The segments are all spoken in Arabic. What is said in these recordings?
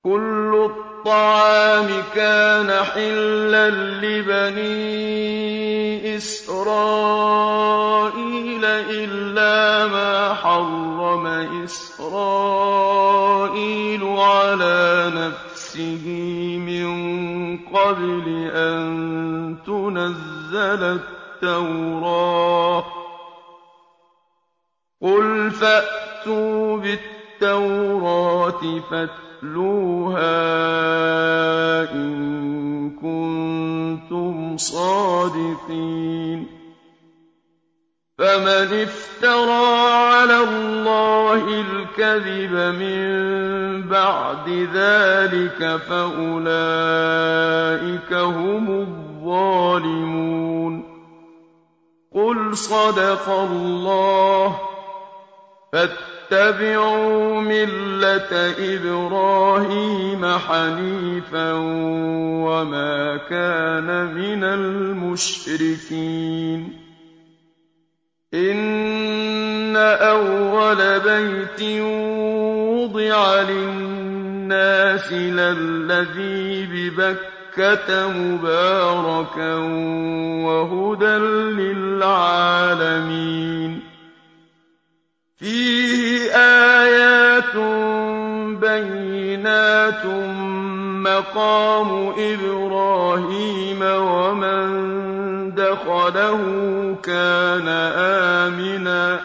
كُلُّ الطَّعَامِ كَانَ حِلًّا لِّبَنِي إِسْرَائِيلَ إِلَّا مَا حَرَّمَ إِسْرَائِيلُ عَلَىٰ نَفْسِهِ مِن قَبْلِ أَن تُنَزَّلَ التَّوْرَاةُ ۗ قُلْ فَأْتُوا بِالتَّوْرَاةِ فَاتْلُوهَا إِن كُنتُمْ صَادِقِينَ فَمَنِ افْتَرَىٰ عَلَى اللَّهِ الْكَذِبَ مِن بَعْدِ ذَٰلِكَ فَأُولَٰئِكَ هُمُ الظَّالِمُونَ قُلْ صَدَقَ اللَّهُ ۗ فَاتَّبِعُوا مِلَّةَ إِبْرَاهِيمَ حَنِيفًا وَمَا كَانَ مِنَ الْمُشْرِكِينَ إِنَّ أَوَّلَ بَيْتٍ وُضِعَ لِلنَّاسِ لَلَّذِي بِبَكَّةَ مُبَارَكًا وَهُدًى لِّلْعَالَمِينَ فِيهِ آيَاتٌ بَيِّنَاتٌ مَّقَامُ إِبْرَاهِيمَ ۖ وَمَن دَخَلَهُ كَانَ آمِنًا ۗ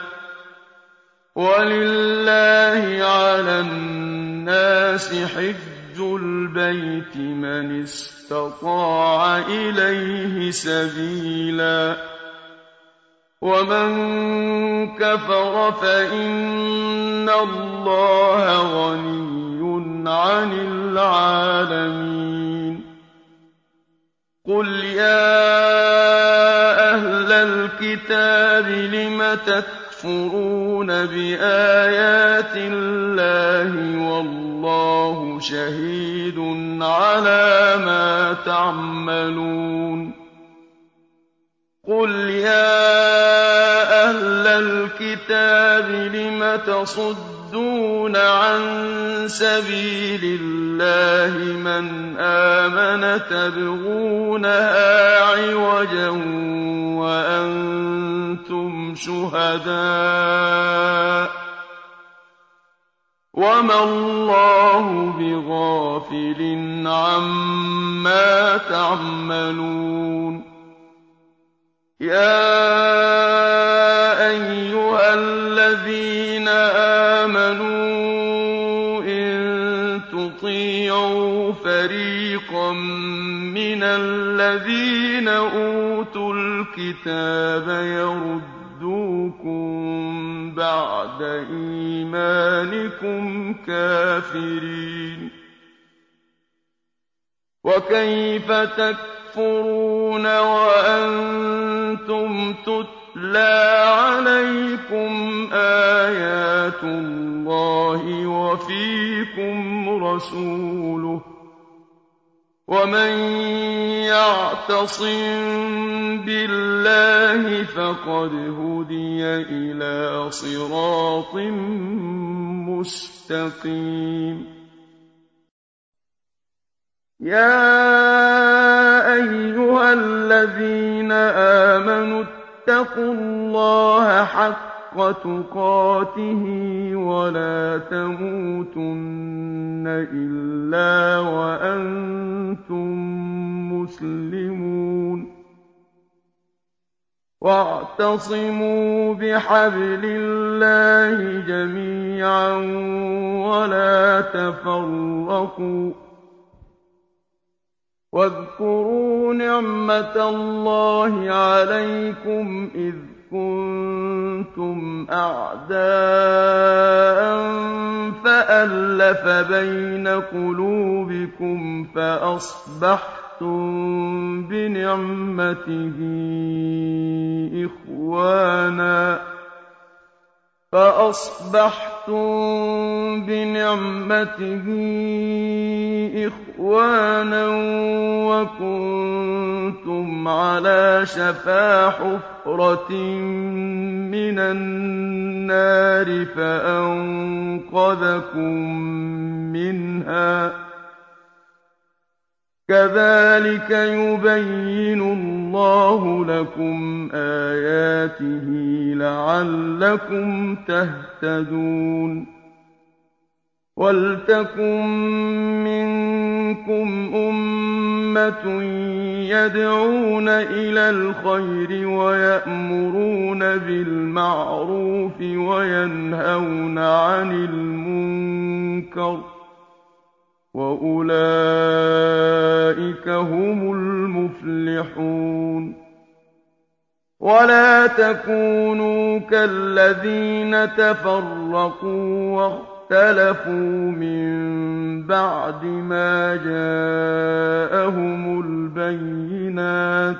وَلِلَّهِ عَلَى النَّاسِ حِجُّ الْبَيْتِ مَنِ اسْتَطَاعَ إِلَيْهِ سَبِيلًا ۚ وَمَن كَفَرَ فَإِنَّ اللَّهَ غَنِيٌّ عَنِ الْعَالَمِينَ قُلْ يَا أَهْلَ الْكِتَابِ لِمَ تَكْفُرُونَ بِآيَاتِ اللَّهِ وَاللَّهُ شَهِيدٌ عَلَىٰ مَا تَعْمَلُونَ قُلْ يَا أَهْلَ الْكِتَابِ لِمَ تَصُدُّونَ عَن سَبِيلِ اللَّهِ مَنْ آمَنَ تَبْغُونَهَا عِوَجًا وَأَنتُمْ شُهَدَاءُ ۗ وَمَا اللَّهُ بِغَافِلٍ عَمَّا تَعْمَلُونَ يَا أَيُّهَا الَّذِينَ آمَنُوا إِن تُطِيعُوا فَرِيقًا مِّنَ الَّذِينَ أُوتُوا الْكِتَابَ يَرُدُّوكُم بَعْدَ إِيمَانِكُمْ كَافِرِينَ وَكَيْفَ تَكْفُرُونَ وَأَنتُمْ تُتْلَىٰ عَلَيْكُمْ آيَاتُ اللَّهِ وَفِيكُمْ رَسُولُهُ ۗ وَمَن يَعْتَصِم بِاللَّهِ فَقَدْ هُدِيَ إِلَىٰ صِرَاطٍ مُّسْتَقِيمٍ يَا أَيُّهَا الَّذِينَ آمَنُوا اتَّقُوا اللَّهَ حَقَّ تُقَاتِهِ وَلَا تَمُوتُنَّ إِلَّا وَأَنتُم مُّسْلِمُونَ وَاعْتَصِمُوا بِحَبْلِ اللَّهِ جَمِيعًا وَلَا تَفَرَّقُوا ۚ وَاذْكُرُوا نِعْمَةَ اللَّهِ عَلَيْكُمْ إِذْ كُنتُمْ أَعْدَاءً فَأَلَّفَ بَيْنَ قُلُوبِكُمْ فَأَصْبَحْتُم بِنِعْمَتِهِ إِخْوَانًا وَكُنتُمْ عَلَىٰ شَفَا حُفْرَةٍ مِّنَ النَّارِ فَأَنقَذَكُم مِّنْهَا ۗ كَذَٰلِكَ يُبَيِّنُ اللَّهُ لَكُمْ آيَاتِهِ لَعَلَّكُمْ تَهْتَدُونَ وَلْتَكُن مِّنكُمْ أُمَّةٌ يَدْعُونَ إِلَى الْخَيْرِ وَيَأْمُرُونَ بِالْمَعْرُوفِ وَيَنْهَوْنَ عَنِ الْمُنكَرِ ۚ وَأُولَٰئِكَ هُمُ الْمُفْلِحُونَ وَلَا تَكُونُوا كَالَّذِينَ تَفَرَّقُوا وَاخْتَلَفُوا مِن بَعْدِ مَا جَاءَهُمُ الْبَيِّنَاتُ ۚ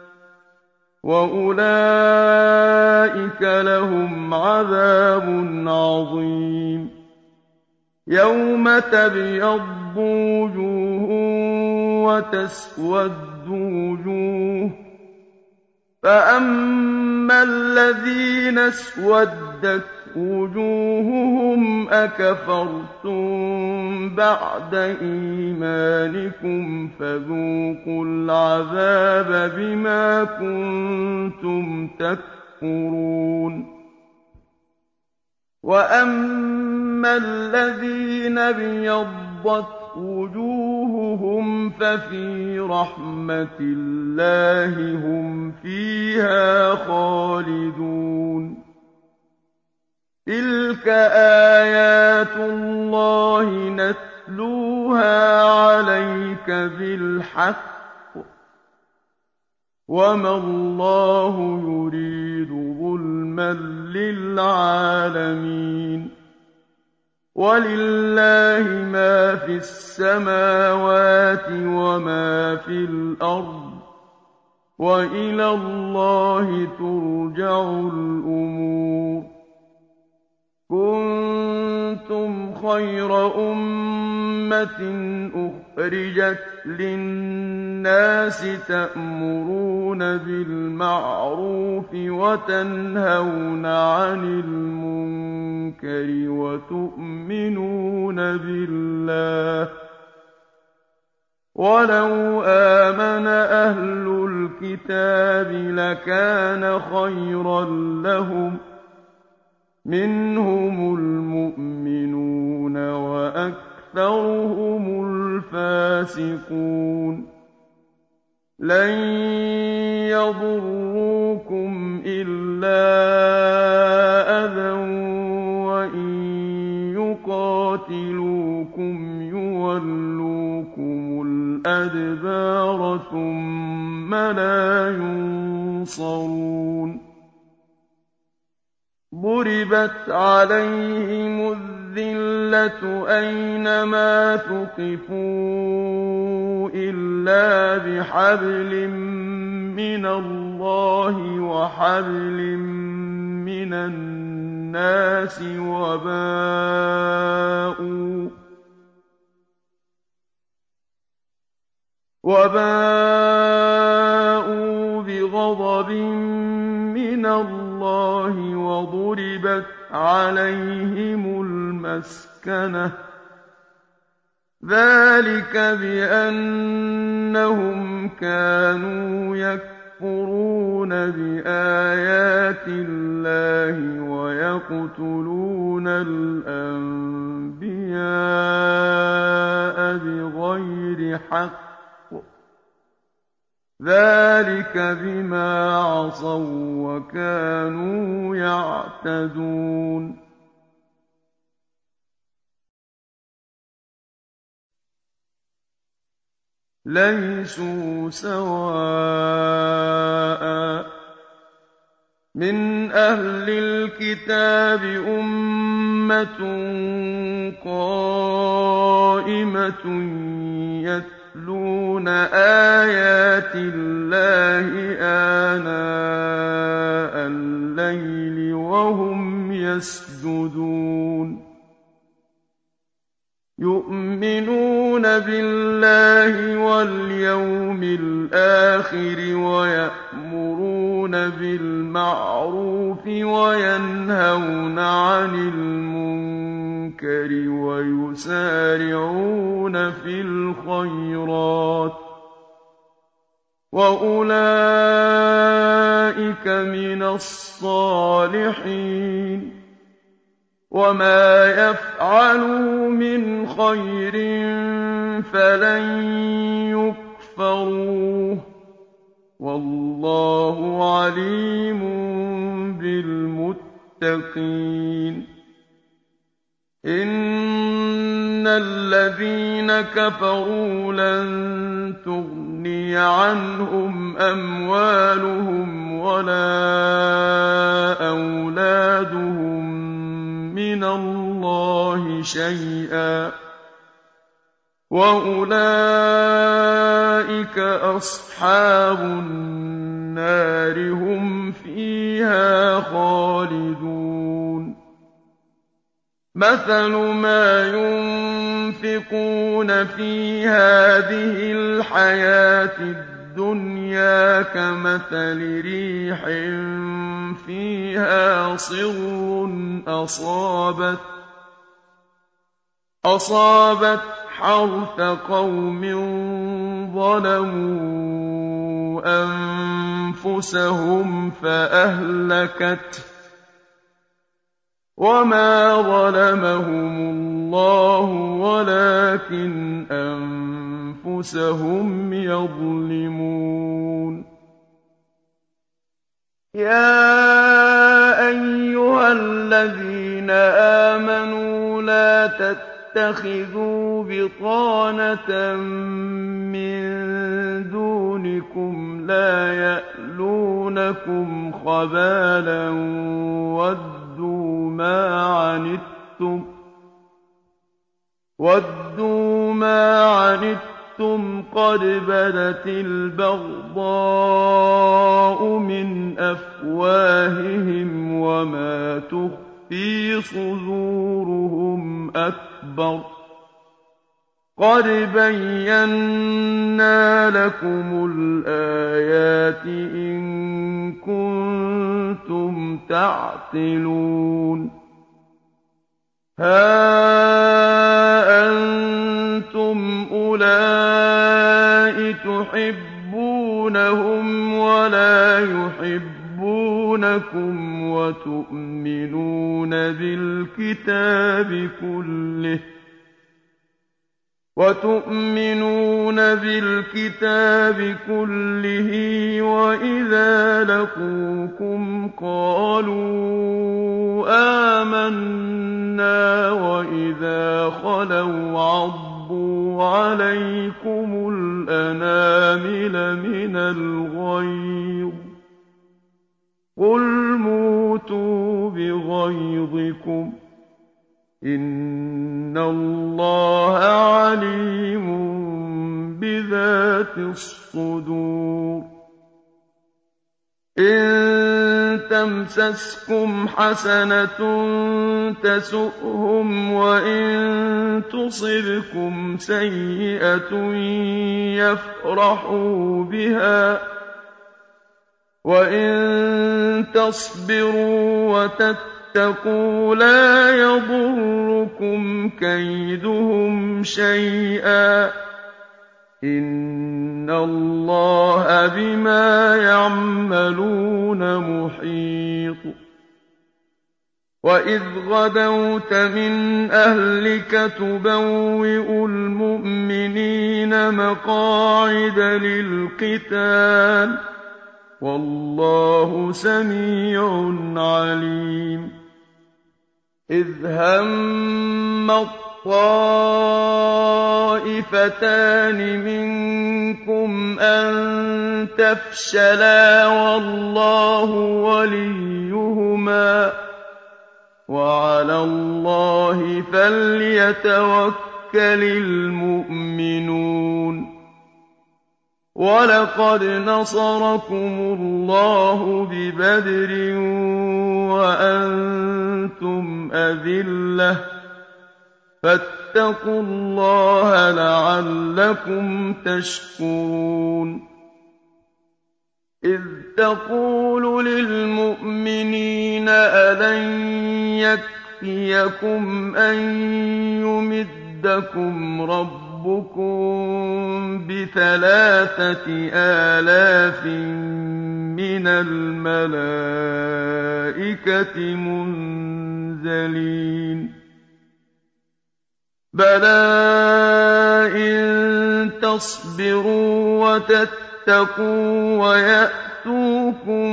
وَأُولَٰئِكَ لَهُمْ عَذَابٌ عَظِيمٌ يَوْمَ تَبْيَضُّ وُجُوهٌ وَتَسْوَدُّ وُجُوهٌ ۚ فَأَمَّا الَّذِينَ اسْوَدَّتْ وُجُوهُهُمْ أَكَفَرْتُم بَعْدَ إِيمَانِكُمْ فَذُوقُوا الْعَذَابَ بِمَا كُنتُمْ تَكْفُرُونَ وَأَمَّا الَّذِينَ ابْيَضَّتْ وُجُوهُهُمْ فَفِي رَحْمَةِ اللَّهِ هُمْ فِيهَا خَالِدُونَ تِلْكَ آيَاتُ اللَّهِ نَتْلُوهَا عَلَيْكَ بِالْحَقِّ ۚ وَمَا اللَّهُ يُرِيدُ ظُلْمًا لِّلْعَالَمِينَ وَلِلَّهِ مَا فِي السَّمَاوَاتِ وَمَا فِي الْأَرْضِ ۚ وَإِلَى اللَّهِ تُرْجَعُ الْأُمُورُ كُنتُمْ خَيْرَ أُمَّةٍ أُخْرِجَتْ لِلنَّاسِ تَأْمُرُونَ بِالْمَعْرُوفِ وَتَنْهَوْنَ عَنِ الْمُنكَرِ وَتُؤْمِنُونَ بِاللَّهِ ۚ وَلَوْ آمَنَ أَهْلُ الْكِتَابِ لَكَانَ خَيْرًا لَّهُم ۚ مِّنْهُمُ الْمُؤْمِنُونَ وَأَكْثَرُهُمُ الْفَاسِقُونَ لَن يَضُرُّوكُمْ إِلَّا أَذًى وَإِن يُقَاتِلُوكُمْ يُوَلُّوكُمُ الْأَدْبَارَ ثُمَّ لَا يُنصَرُونَ ضُرِبَتْ عَلَيْهِمُ الذِّلَّةُ أَيْنَمَا ثُقِفُوا إِلَّا بِحَبْلٍ مِّنَ اللَّهِ وَحَبْلٍ مِّنَ النَّاسِ وَبَاءُوا بِغَضَبٍ مِّنَ اللَّهِ وَضُرِبَتْ عَلَيْهِمُ الْمَسْكَنَةُ ۚ ذَٰلِكَ بِأَنَّهُمْ كَانُوا يَكْفُرُونَ بِآيَاتِ اللَّهِ وَيَقْتُلُونَ الْأَنبِيَاءَ بِغَيْرِ حَقٍّ ۚ ذَٰلِكَ بِمَا عَصَوا وَّكَانُوا يَعْتَدُونَ لَيْسُوا سَوَاءً ۗ مِّنْ أَهْلِ الْكِتَابِ أُمَّةٌ قَائِمَةٌ يَتْلُونَ آيَاتِ اللَّهِ آنَاءَ اللَّيْلِ وَهُمْ يَسْجُدُونَ يُؤْمِنُونَ بِاللَّهِ وَالْيَوْمِ الْآخِرِ وَيَأْمُرُونَ بِالْمَعْرُوفِ وَيَنْهَوْنَ عَنِ الْمُنكَرِ الْمُنكَرِ وَيُسَارِعُونَ فِي الْخَيْرَاتِ وَأُولَٰئِكَ مِنَ الصَّالِحِينَ وَمَا يَفْعَلُوا مِنْ خَيْرٍ فَلَن يُكْفَرُوهُ ۗ وَاللَّهُ عَلِيمٌ بِالْمُتَّقِينَ إِنَّ الَّذِينَ كَفَرُوا لَن تُغْنِيَ عَنْهُمْ أَمْوَالُهُمْ وَلَا أَوْلَادُهُم مِّنَ اللَّهِ شَيْئًا ۖ وَأُولَٰئِكَ أَصْحَابُ النَّارِ ۖ هُمْ فِيهَا خَالِدُونَ مَثَلُ مَا يُنفِقُونَ فِي هَٰذِهِ الْحَيَاةِ الدُّنْيَا كَمَثَلِ رِيحٍ فِيهَا صِرٌّ أَصَابَتْ حَرْثَ قَوْمٍ ظَلَمُوا أَنفُسَهُمْ فَأَهْلَكَتْهُ ۚ وَمَا ظَلَمَهُمُ اللَّهُ وَلَٰكِنْ أَنفُسَهُمْ يَظْلِمُونَ يَا أَيُّهَا الَّذِينَ آمَنُوا لَا تَتَّخِذُوا بِطَانَةً مِّن دُونِكُمْ لَا يَأْلُونَكُمْ خَبَالًا وَدُّوا مَا عَنِتُّمْ قَدْ بَدَتِ الْبَغْضَاءُ مِنْ أَفْوَاهِهِمْ وَمَا تُخْفِي صُدُورُهُمْ أَكْبَرُ ۚ قَدْ بَيَّنَّا لَكُمُ الْآيَاتِ إِن كُنتُمْ تَعْقِلُونَ هَا أَنتُمْ أُولَاءِ تُحِبُّونَهُمْ وَلَا يُحِبُّونَكُمْ وَتُؤْمِنُونَ بِالْكِتَابِ كُلِّهِ وَإِذَا لَقُوكُمْ قَالُوا آمَنَّا وَإِذَا خَلَوْا عَضُّوا عَلَيْكُمُ الْأَنَامِلَ مِنَ الْغَيْظِ ۚ قُلْ مُوتُوا بِغَيْظِكُمْ ۗ إِنَّ اللَّهَ عَلِيمٌ بِذَاتِ الصُّدُورِ إِن تَمْسَسْكُمْ حَسَنَةٌ تَسُؤْهُمْ وَإِن تُصِبْكُمْ سَيِّئَةٌ يَفْرَحُوا بِهَا ۖ وَإِن تَصْبِرُوا وَتَتَّقُوا لَا يَضُرُّكُمْ كَيْدُهُمْ شَيْئًا ۗ إِنَّ اللَّهَ بِمَا يَعْمَلُونَ مُحِيطٌ وَإِذْ غَدَوْتَ مِنْ أَهْلِكَ تُبَوِّئُ الْمُؤْمِنِينَ مَقَاعِدَ لِلْقِتَالِ ۗ وَاللَّهُ سَمِيعٌ عَلِيمٌ إِذْ هَمَّ الطَّائِفَتَانِ مِنكُمْ أَن تَفْشَلَا وَاللَّهُ وَلِيُّهُمَا ۗ وَعَلَى اللَّهِ فَلْيَتَوَكَّلِ الْمُؤْمِنُونَ وَلَقَدْ نَصَرَكُمُ اللَّهُ بِبَدْرٍ وَأَنتُمْ أَذِلَّةٌ ۖ فَاتَّقُوا اللَّهَ لَعَلَّكُمْ تَشْكُرُونَ إِذْ تَقُولُ لِلْمُؤْمِنِينَ أَلَن يَأْتِيَكُمْ أَن يُمِدَّكُمْ رَبُّكُم ب3,000 مِّنَ الْمَلَائِكَةِ مُنزَلِينَ بَلَىٰ إِن تَصْبِرُوا وَتَتَّقُوا وَيَأْتُوكُم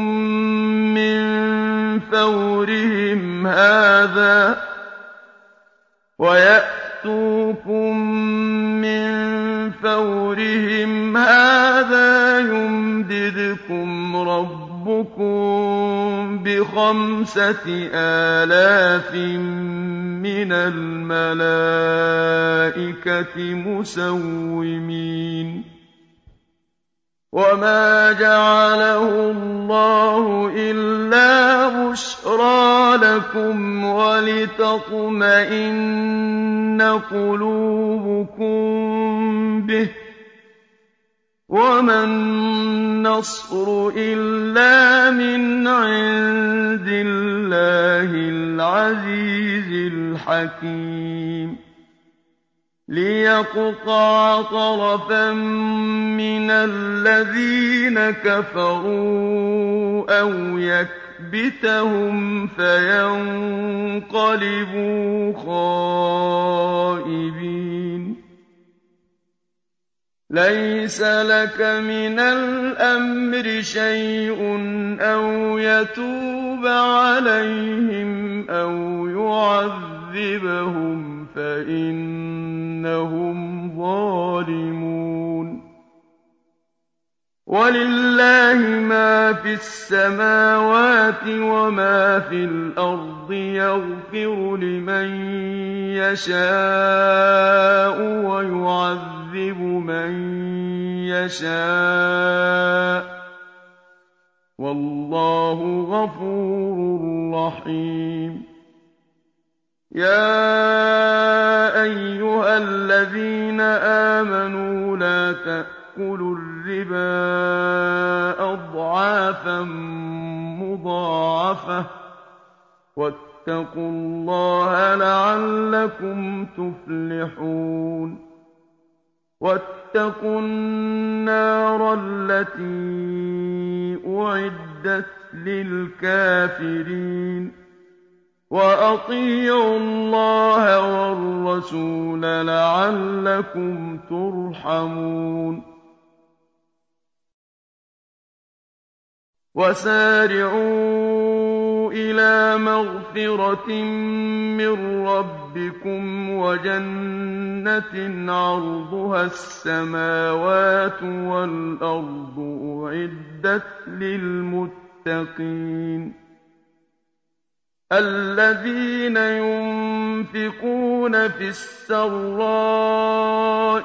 مِّن فَوْرِهِمْ هَٰذَا يُمْدِدْكُمْ رَبُّكُم ب5,000 مِّنَ الْمَلَائِكَةِ مُسَوِّمِينَ وَمَا جَعَلَهُ اللَّهُ إِلَّا بُشْرَىٰ لَكُمْ وَلِتَطْمَئِنَّ قُلُوبُكُم بِهِ ۗ وَمَا النَّصْرُ إِلَّا مِنْ عِندِ اللَّهِ الْعَزِيزِ الْحَكِيمِ لِيَقْطَعَ طَرَفًا مِّنَ الَّذِينَ كَفَرُوا أَوْ يَكْبِتَهُمْ فَيَنقَلِبُوا خَائِبِينَ لَيْسَ لَكَ مِنَ الْأَمْرِ شَيْءٌ أَوْ يَتُوبَ عَلَيْهِمْ أَوْ يُعَذِّبَهُمْ فَإِنَّهُمْ ظَالِمُونَ وَلِلَّهِ مَا فِي السَّمَاوَاتِ وَمَا فِي الْأَرْضِ يَغْفِرُ لِمَن يَشَاءُ وَيُعَذِّبُ مَن يَشَاءُ ۗ وَاللَّهُ غَفُورٌ رَّحِيمٌ يَا أَيُّهَا الَّذِينَ آمَنُوا لَا تَأْكُلُوا الرِّبَا أَضْعَافًا مُّضَاعَفَةً ۖ وَاتَّقُوا اللَّهَ لَعَلَّكُمْ تُفْلِحُونَ وَاتَّقُوا النَّارَ الَّتِي أُعِدَّتْ لِلْكَافِرِينَ وَأَطِيعُوا اللَّهَ وَالرَّسُولَ لَعَلَّكُمْ تُرْحَمُونَ وَسَارِعُوا إِلَىٰ مَغْفِرَةٍ مِّن رَّبِّكُمْ وَجَنَّةٍ عَرْضُهَا السَّمَاوَاتُ وَالْأَرْضُ أُعِدَّتْ لِلْمُتَّقِينَ الَّذِينَ يُنفِقُونَ فِي السَّرَّاءِ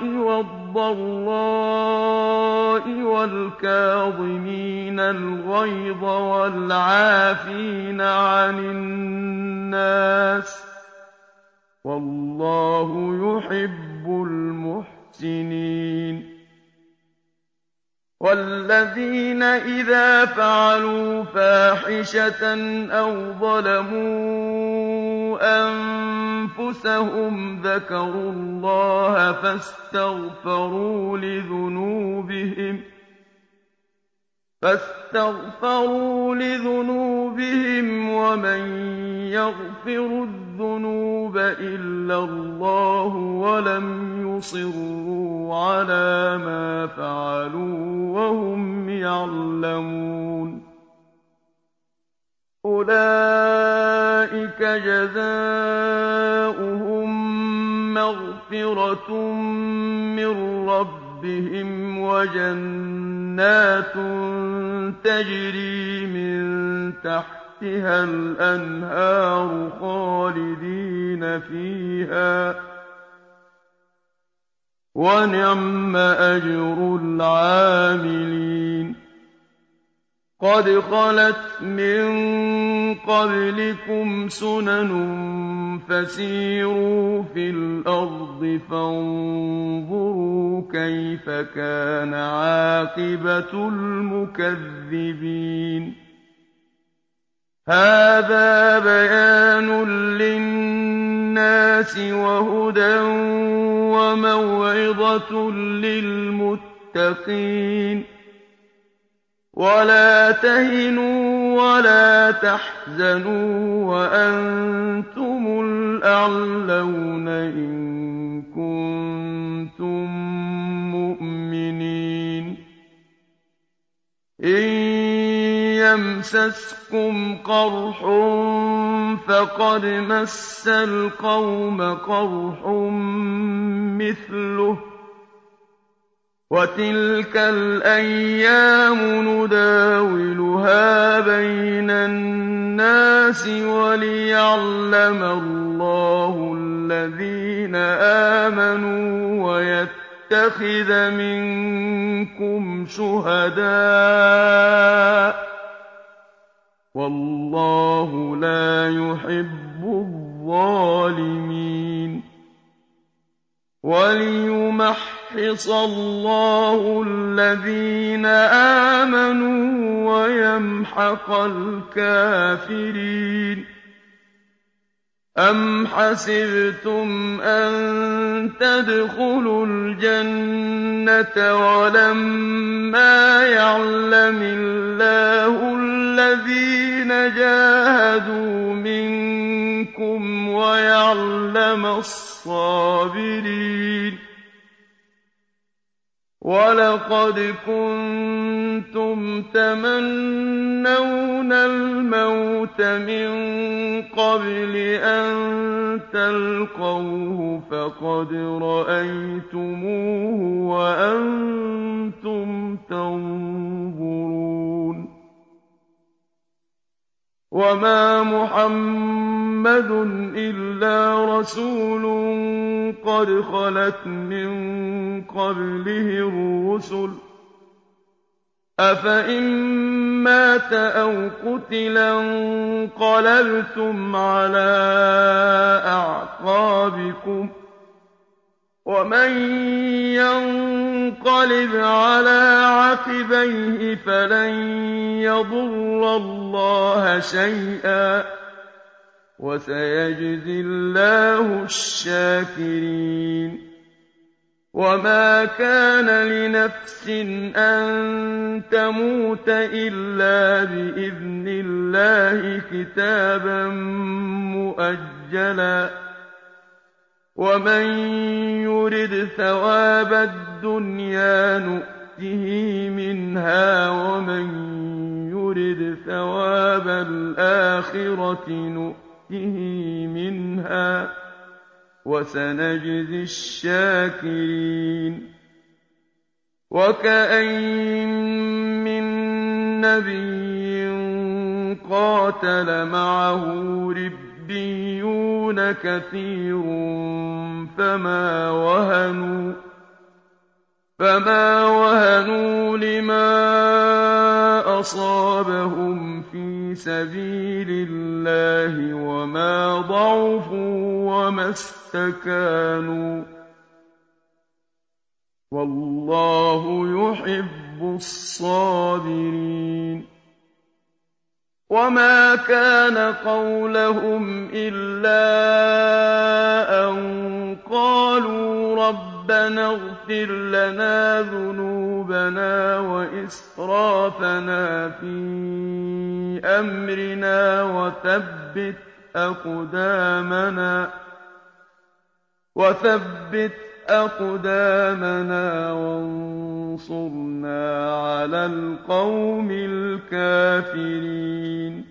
وَالضَّرَّاءِ وَالْكَاظِمِينَ الْغَيْظَ وَالْعَافِينَ عَنِ النَّاسِ ۗ وَاللَّهُ يُحِبُّ الْمُحْسِنِينَ وَالَّذِينَ إِذَا فَعَلُوا فَاحِشَةً أَوْ ظَلَمُوا أَنفُسَهُمْ ذَكَرُوا اللَّهَ فَاسْتَغْفَرُوا لِذُنُوبِهِمْ وَمَن يَغْفِرُ الذُّنُوبَ إِلَّا اللَّهُ وَلَمْ يُصِرُّوا عَلَىٰ مَا فَعَلُوا وَهُمْ يَعْلَمُونَ أُولَٰئِكَ جَزَاؤُهُم مَّغْفِرَةٌ مِّن رَّبِّهِمْ وَجَنَّاتٌ تَجْرِي مِن تَحْتِهَا الْأَنْهَارُ خَالِدِينَ فِيهَا ۚ وَنِعْمَ أَجْرُ الْعَامِلِينَ قَدْ خَلَتْ مِن قَبْلِكُمْ سُنَنٌ فَسِيرُوا فِي الْأَرْضِ فَانظُرُوا كَيْفَ كَانَ عَاقِبَةُ الْمُكَذِّبِينَ هَٰذَا بَيَانٌ لِّلنَّاسِ وَهُدًى وَمَوْعِظَةٌ لِّلْمُتَّقِينَ وَلَا تَهِنُوا وَلَا تَحْزَنُوا وَأَنتُمُ الْأَعْلَوْنَ إِن كُنتُم مُّؤْمِنِينَ إِن يَمْسَسْكُمْ قَرْحٌ فَقَدْ مَسَّ الْقَوْمَ قَرْحٌ مِّثْلُهُ ۚ وَتِلْكَ الْأَيَّامُ نُدَاوِلُهَا بَيْنَ النَّاسِ وَلِيَعْلَمَ اللَّهُ الَّذِينَ آمَنُوا وَيَتَّخِذَ مِنكُمْ شُهَدَاءَ ۗ وَاللَّهُ لَا يُحِبُّ الظَّالِمِينَ وَلِيُمَحِّصَ اللَّهُ الَّذِينَ آمَنُوا وَيَمْحَقَ الْكَافِرِينَ أَمْ حَسِبْتُمْ أَن تَدْخُلُوا الْجَنَّةَ وَلَمَّا يَعْلَمِ اللَّهُ الَّذِينَ جَاهَدُوا مِنكُمْ وَيَعْلَمَ الصَّابِرِينَ وَلَقَدْ كُنتُمْ تَمَنَّوْنَ الْمَوْتَ مِن قَبْلِ أَن تَلْقَوْهُ فَقَدْ رَأَيْتُمُوهُ وَأَنتُمْ تَنظُرُونَ وَمَا مُحَمَّدٌ إِلَّا رَسُولٌ قَدْ خَلَتْ مِن قَبْلِهِ الرُّسُلُ ۚ أَفَإِن مَّاتَ أَوْ قُتِلَ انقَلَبْتُمْ عَلَىٰ أَعْقَابِكُمْ ۚ وَمَن يَنقَلِبْ عَلَىٰ عَقِبَيْهِ فَلَن يَضُرَّ اللَّهَ شَيْئًا ۗ وَسَيَجْزِي اللَّهُ الشَّاكِرِينَ وَمَا كَانَ لِنَفْسٍ أَن تَمُوتَ إِلَّا بِإِذْنِ اللَّهِ كِتَابًا مُّؤَجَّلًا ۗ وَمَن يُرِدْ ثَوَابَ الدُّنْيَا نُؤْتِهِ مِنْهَا وَمَن يُرِدْ ثَوَابَ الْآخِرَةِ نُؤْتِهِ مِنْهَا ۚ وَسَنَجْزِي الشَّاكِرِينَ وَكَأَيِّن مِّن نَّبِيٍّ قَاتَلَ مَعَهُ رِبِّيُّونَ كَثِيرٌ فَمَا وَهَنُوا لِمَا أَصَابَهُمْ فِي سَبِيلِ اللَّهِ وَمَا ضَعُفُوا وَمَا اسْتَكَانُوا ۗ وَاللَّهُ يُحِبُّ الصَّابِرِينَ وَمَا كَانَ قَوْلَهُمْ إِلَّا أَن قَالُوا رَبَّنَا اغْفِرْ لَنَا ذُنُوبَنَا وَإِسْرَافَنَا فِي أَمْرِنَا وَثَبِّتْ أَقْدَامَنَا وَانصُرْنَا عَلَى الْقَوْمِ الْكَافِرِينَ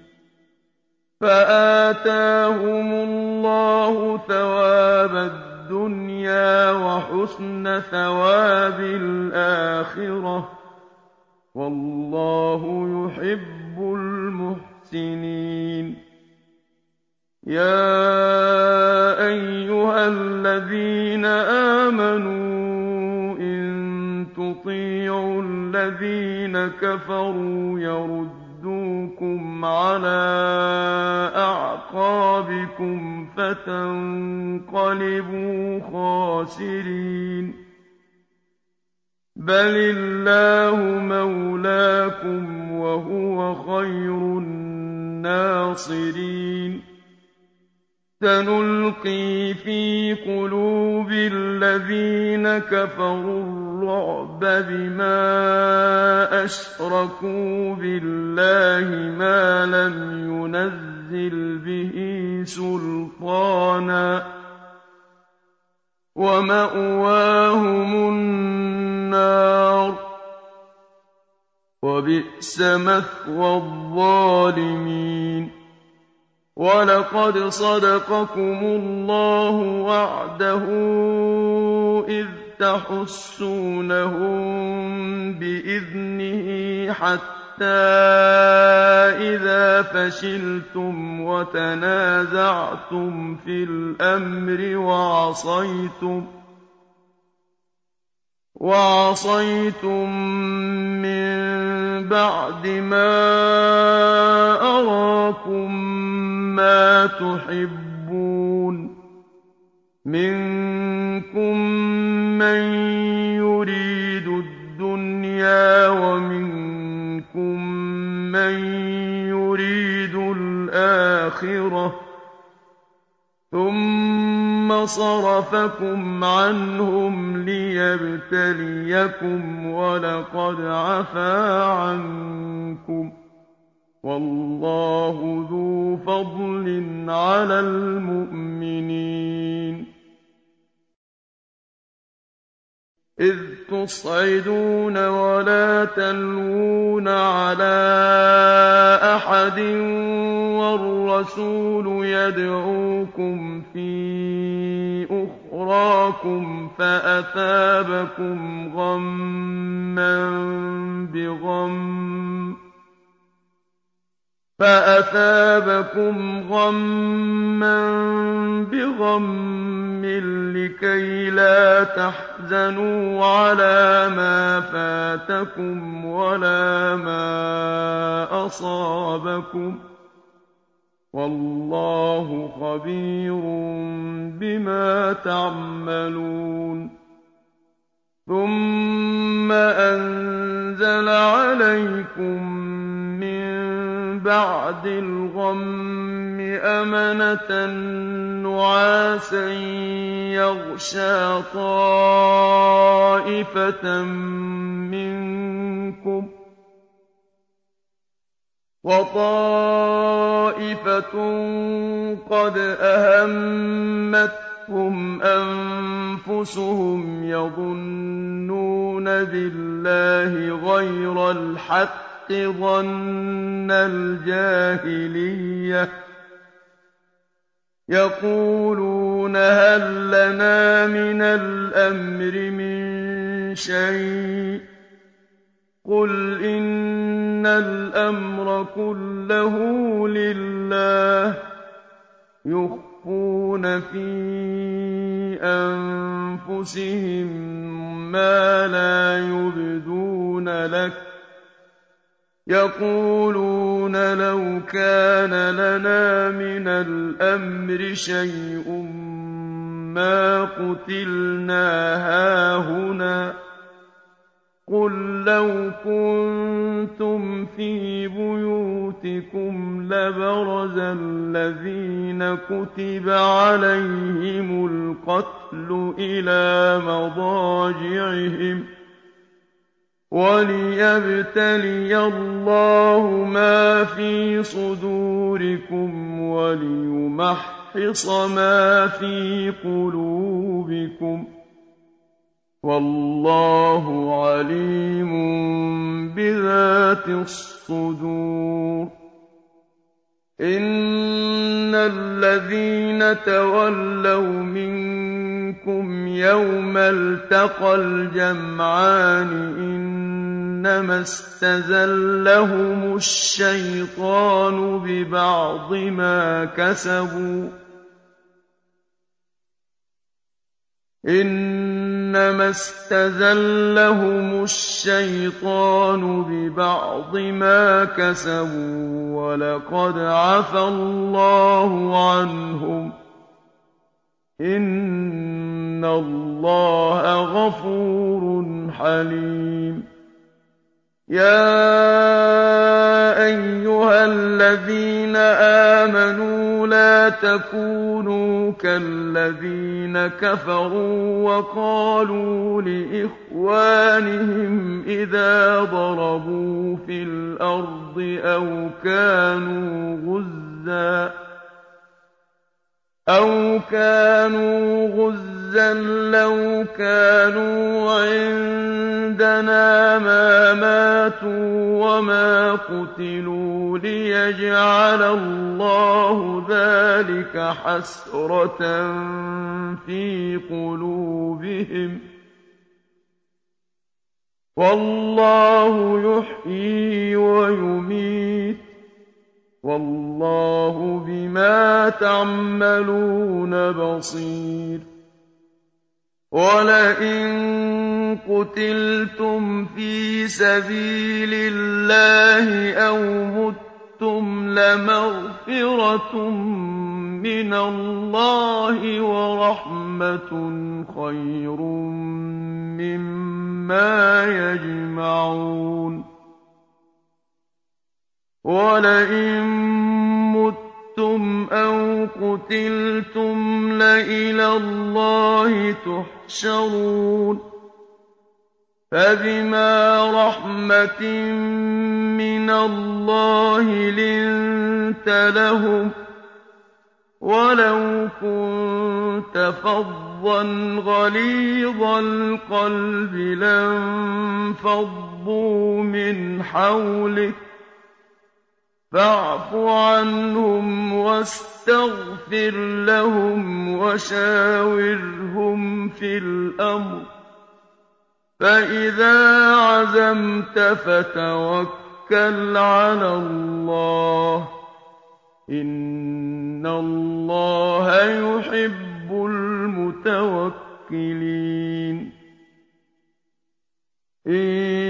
فَآتَاهُمُ اللَّهُ ثَوَابَ الدُّنْيَا وَحُسْنَ ثَوَابِ الْآخِرَةِ ۗ وَاللَّهُ يُحِبُّ الْمُحْسِنِينَ يَا أَيُّهَا الَّذِينَ آمَنُوا إِن تُطِيعُوا الَّذِينَ كَفَرُوا يَرُدُّوكُمْ عَلَىٰ أَعْقَابِكُمْ فَتَنقَلِبُوا خَاسِرِينَ بَلِ اللَّهُ مَوْلَاكُمْ وَهُوَ خَيْرُ النَّاصِرِينَ نَاصِرِينَ سَنُلْقِي فِي قُلُوبِ الَّذِينَ كَفَرُوا الرُّعْبَ بِمَا أَشْرَكُوا بِاللَّهِ مَا لَمْ يُنَزِّلْ بِهِ سُلْطَانًا ۖ وَمَأْوَاهُمُ النَّارُ ۖ وَبِئْسَ مَثْوَى الظَّالِمِينَ وَلَقَدْ صَدَقَكُمُ اللَّهُ وَعْدَهُ إِذْ تَحُسُّونَهُم بِإِذْنِهِ حَتَّىٰ إِذَا فَشِلْتُمْ وَتَنَازَعْتُمْ فِي الْأَمْرِ وَعَصَيْتُم مِّن بَعْدِ مَا أَرَاكُم مَّا تُحِبُّونَ مِنكُم مَّن يُرِيدُ الدُّنْيَا وَمِنكُم مَّن يُرِيدُ الْآخِرَةَ ۚ ثُمَّ صَرَفَكُمْ عَنْهُمْ لِيَبْتَلِيَكُمْ ۖ وَلَقَدْ عَفَا عَنكُمْ ۗ وَاللَّهُ ذُو فَضْلٍ عَلَى الْمُؤْمِنِينَ إِذْ تُصْعِدُونَ وَلَا تَلْوُونَ عَلَىٰ أَحَدٍ وَالرَّسُولُ يَدْعُوكُمْ فِي أُخْرَاكُمْ فَأَثَابَكُمْ غَمًّا بِغَمٍّ لِّكَيْ لَا تَحْزَنُوا عَلَىٰ مَا فَاتَكُمْ وَلَا مَا أَصَابَكُمْ ۗ وَاللَّهُ خَبِيرٌ بِمَا تَعْمَلُونَ ثُمَّ أَنزَلَ عَلَيْكُم مِّن بَعْدِ الْغَمِّ أَمَنَةً نُّعَاسًا يَغْشَىٰ طَائِفَةً مِّنكُمْ ۖ وَطَائِفَةٌ قَدْ أَهَمَّتْهُمْ أَنفُسُهُمْ يَظُنُّونَ بِاللَّهِ غَيْرَ الْحَقِّ ظَنَّ الْجَاهِلِيَّةِ ۖ يَقُولُونَ هَل لَّنَا مِنَ الْأَمْرِ مِن شَيْءٍ ۗ قُلْ إِنَّ الْأَمْرَ كُلَّهُ لِلَّهِ ۗ يُخْفُونَ فِي أَنفُسِهِم مَّا لَا يُبْدُونَ لَكَ ۖ يَقُولُونَ لَوْ كَانَ لَنَا مِنَ الْأَمْرِ شَيْءٌ مَّا قُتِلْنَا هَاهُنَا ۗ قُل لَّوْ كُنتُمْ فِي بُيُوتِكُمْ لَبَرَزَ الَّذِينَ كُتِبَ عَلَيْهِمُ الْقَتْلُ إِلَىٰ مَضَاجِعِهِمْ ۖ وَلِيَبْتَلِيَ اللَّهُ مَا فِي صُدُورِكُمْ وَلِيُمَحِّصَ مَا فِي قُلُوبِكُمْ ۗ وَاللَّهُ عَلِيمٌ بِذَاتِ الصُّدُورِ إِنَّ الَّذِينَ تَوَلَّوْا مِنكُمْ يَوْمَ الْتَقَى الْجَمْعَانِ إِنَّمَا اسْتَزَلَّهُمُ الشَّيْطَانُ بِبَعْضِ ما كَسَبُوا وَلَقَدْ عَفَا اللَّهُ عَنْهُمْ ۗ إِنَّ اللَّهَ غَفُورٌ حَلِيمٌ يَا أَيُّهَا الَّذِينَ آمَنُوا لَا تَكُونُوا كَالَّذِينَ كَفَرُوا وَقَالُوا لِإِخْوَانِهِمْ إِذَا ضَرَبُوا فِي الْأَرْضِ أَوْ كَانُوا غُزًّى لَّوْ كَانُوا عِندَنَا مَا مَاتُوا وَمَا قُتِلُوا لِيَجْعَلَ اللَّهُ ذَٰلِكَ حَسْرَةً فِي قُلُوبِهِمْ ۗ وَاللَّهُ يُحْيِي وَيُمِيتُ ۗ وَاللَّهُ بِمَا تَعْمَلُونَ بَصِيرٌ وَلَئِن قُتِلْتُمْ فِي سَبِيلِ اللَّهِ أَوْ مُتُّمْ لَمَغْفِرَةٌ مِّنَ اللَّهِ وَرَحْمَةٌ خَيْرٌ مِّمَّا يَجْمَعُونَ وَلَئِن مُّتُّمْ أَوْ قُتِلْتُمْ لَإِلَى اللَّهِ تُحْشَرُونَ فَبِمَا رَحْمَةٍ مِّنَ اللَّهِ لِنتَ لَهُمْ ۖ وَلَوْ كُنتَ فَظًّا غَلِيظَ الْقَلْبِ لَانفَضُّوا مِنْ حَوْلِكَ فَاعْفُ عَنْهُمْ وَاسْتَغْفِرْ لَهُمْ وَشَاوِرْهُمْ فِي الْأَمْرِ ۖ فَإِذَا عَزَمْتَ فَتَوَكَّلْ عَلَى اللَّهِ ۚ إِنَّ اللَّهَ يُحِبُّ الْمُتَوَكِّلِينَ إِن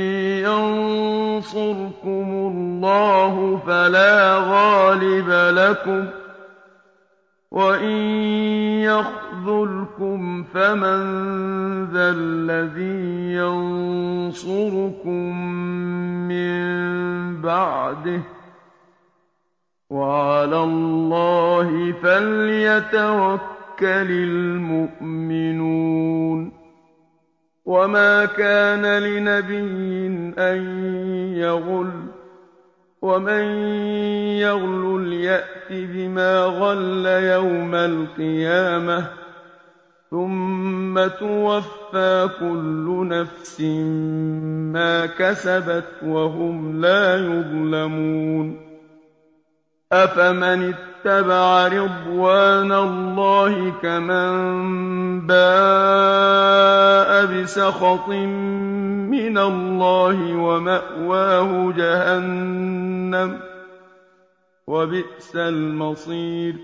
يَنصُرْكُمُ اللَّهُ فَلَا غَالِبَ لَكُمْ ۖ وَإِن يَخْذُلْكُمْ فَمَن ذَا الَّذِي يَنصُرُكُم مِّن بَعْدِهِ ۗ وَعَلَى اللَّهِ فَلْيَتَوَكَّلِ الْمُؤْمِنُونَ وَمَا كَانَ لِنَبِيٍّ أَن يَغُلَّ ۚ وَمَن يَغْلُلْ يَأْتِ بِمَا غَلَّ يَوْمَ الْقِيَامَةِ ۚ ثُمَّ تُوَفَّىٰ كُلُّ نَفْسٍ مَّا كَسَبَتْ وَهُمْ لَا يُظْلَمُونَ أَفَمَنِ اتَّبَعَ رِضْوَانَ اللَّهِ كَمَن بَاءَ بِسَخَطٍ مِّنَ اللَّهِ وَمَأْوَاهُ جَهَنَّمُ ۚ وَبِئْسَ الْمَصِيرُ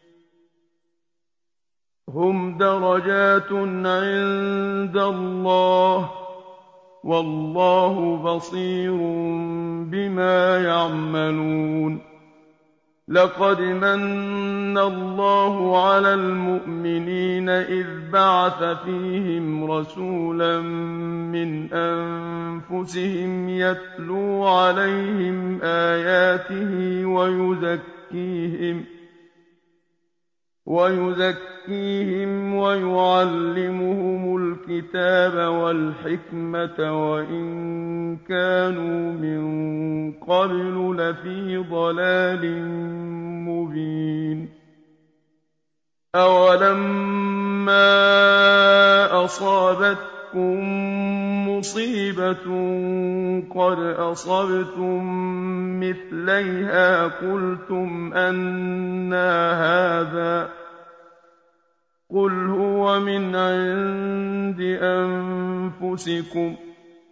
هُمْ دَرَجَاتٌ عِندَ اللَّهِ ۗ وَاللَّهُ بَصِيرٌ بِمَا يَعْمَلُونَ لَقَدْ مَنَّ اللَّهُ عَلَى الْمُؤْمِنِينَ إِذْ بَعَثَ فِيهِمْ رَسُولًا مِّنْ أَنفُسِهِمْ يَتْلُو عَلَيْهِمْ آيَاتِهِ وَيُزَكِّيهِمْ وَيُعَلِّمُهُمُ الْكِتَابَ وَالْحِكْمَةَ وَإِن كَانُوا مِن قَبْلُ لَفِي ضَلَالٍ مُّبِينٍ أَوَلَمَّا أَصَابَتْكُم مُّصِيبَةٌ قَدْ أَصَبْتُم مِّثْلَيْهَا قُلْتُمْ أَنَّىٰ هَٰذَا ۖ قُلْ هُوَ مِنْ عِندِ أَنفُسِكُمْ ۗ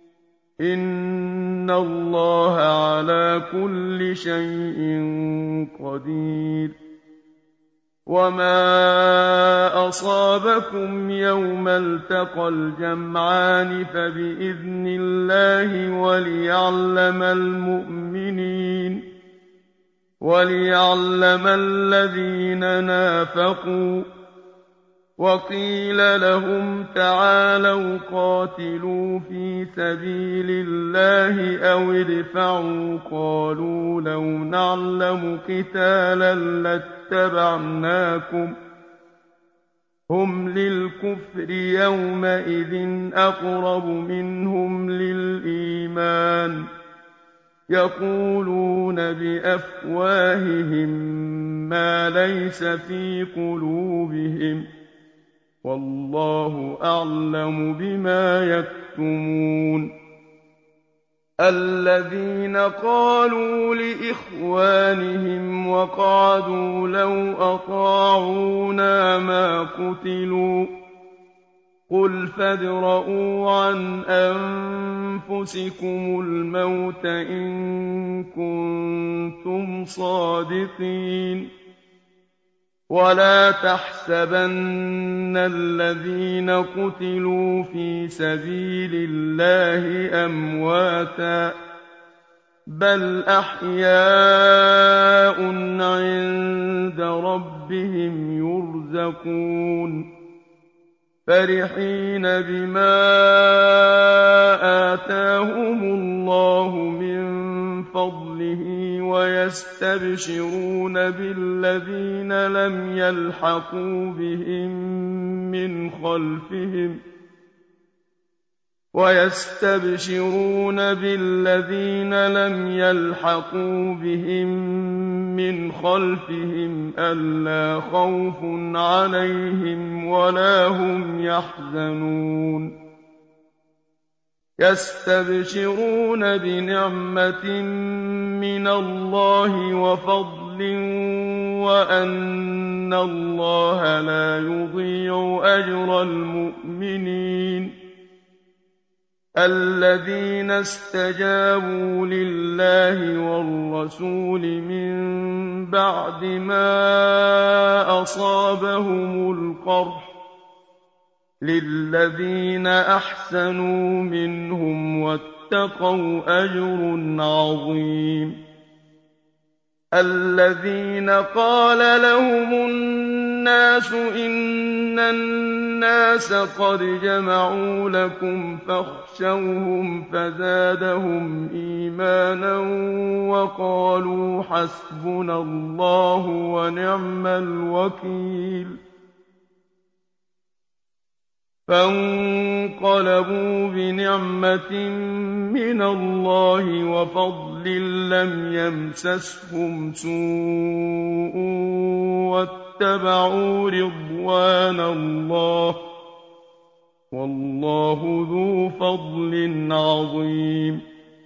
إِنَّ اللَّهَ عَلَىٰ كُلِّ شَيْءٍ قَدِيرٌ وَمَا أَصَابَكُمْ يَوْمَ الْتَقَى الْجَمْعَانِ فَبِإِذْنِ اللَّهِ وَلِيَعْلَمَ الَّذِينَ نَافَقُوا ۚ وَقِيلَ لَهُمْ تَعَالَوْا قَاتِلُوا فِي سَبِيلِ اللَّهِ أَوِ ادْفَعُوا ۖ قَالُوا لَوْ نَعْلَمُ قِتَالًا لَّاتَّبَعْنَاكُمْ ۗ هُمْ لِلْكُفْرِ يَوْمَئِذٍ أَقْرَبُ مِنْهُمْ لِلْإِيمَانِ ۚ يَقُولُونَ بِأَفْوَاهِهِم مَّا لَيْسَ فِي قُلُوبِهِمْ ۗ وَاللَّهُ أَعْلَمُ بِمَا يَكْتُمُونَ الَّذِينَ قَالُوا لِإِخْوَانِهِمْ وَقَعَدُوا لَوْ أَطَاعُونَا مَا قُتِلُوا ۗ قُلْ فَادْرَءُوا عَنْ أَنفُسِكُمُ الْمَوْتَ إِن كُنتُمْ صَادِقِينَ وَلَا تَحْسَبَنَّ الَّذِينَ قُتِلُوا فِي سَبِيلِ اللَّهِ أَمْوَاتًا ۚ بَلْ أَحْيَاءٌ عِندَ رَبِّهِمْ يُرْزَقُونَ فَرِحِينَ بِمَا آتَاهُمُ اللَّهُ مِن فَضْلِهِ وَيَسْتَبْشِرُونَ بِالَّذِينَ لَمْ يَلْحَقُوا بِهِم مِّنْ خَلْفِهِمْ أَلَّا خَوْفٌ عَلَيْهِمْ وَلَا هُمْ يَحْزَنُونَ يَسْتَبْشِرُونَ بِنِعْمَةٍ مِّنَ اللَّهِ وَفَضْلٍ وَأَنَّ اللَّهَ لَا يُضِيعُ أَجْرَ الْمُؤْمِنِينَ الَّذِينَ اسْتَجَابُوا لِلَّهِ وَالرَّسُولِ مِن بَعْدِ مَا أَصَابَهُمُ الْقَرْحُ ۚ لِلَّذِينَ أَحْسَنُوا مِنْهُمْ وَاتَّقَوْا أَجْرٌ عَظِيمٌ الَّذِينَ قَالَ لَهُمُ النَّاسُ إِنَّ النَّاسَ قَدْ جَمَعُوا لَكُمْ فَاخْشَوْهُمْ فَزَادَهُمْ إِيمَانًا وَقَالُوا حَسْبُنَا اللَّهُ وَنِعْمَ الْوَكِيلُ فَانقَلَبُوا بِنِعْمَةٍ مِّنَ اللَّهِ وَفَضْلٍ لَّمْ يَمْسَسْهُمْ سُوءٌ وَاتَّبَعُوا رِضْوَانَ اللَّهِ ۗ وَاللَّهُ ذُو فَضْلٍ عَظِيمٍ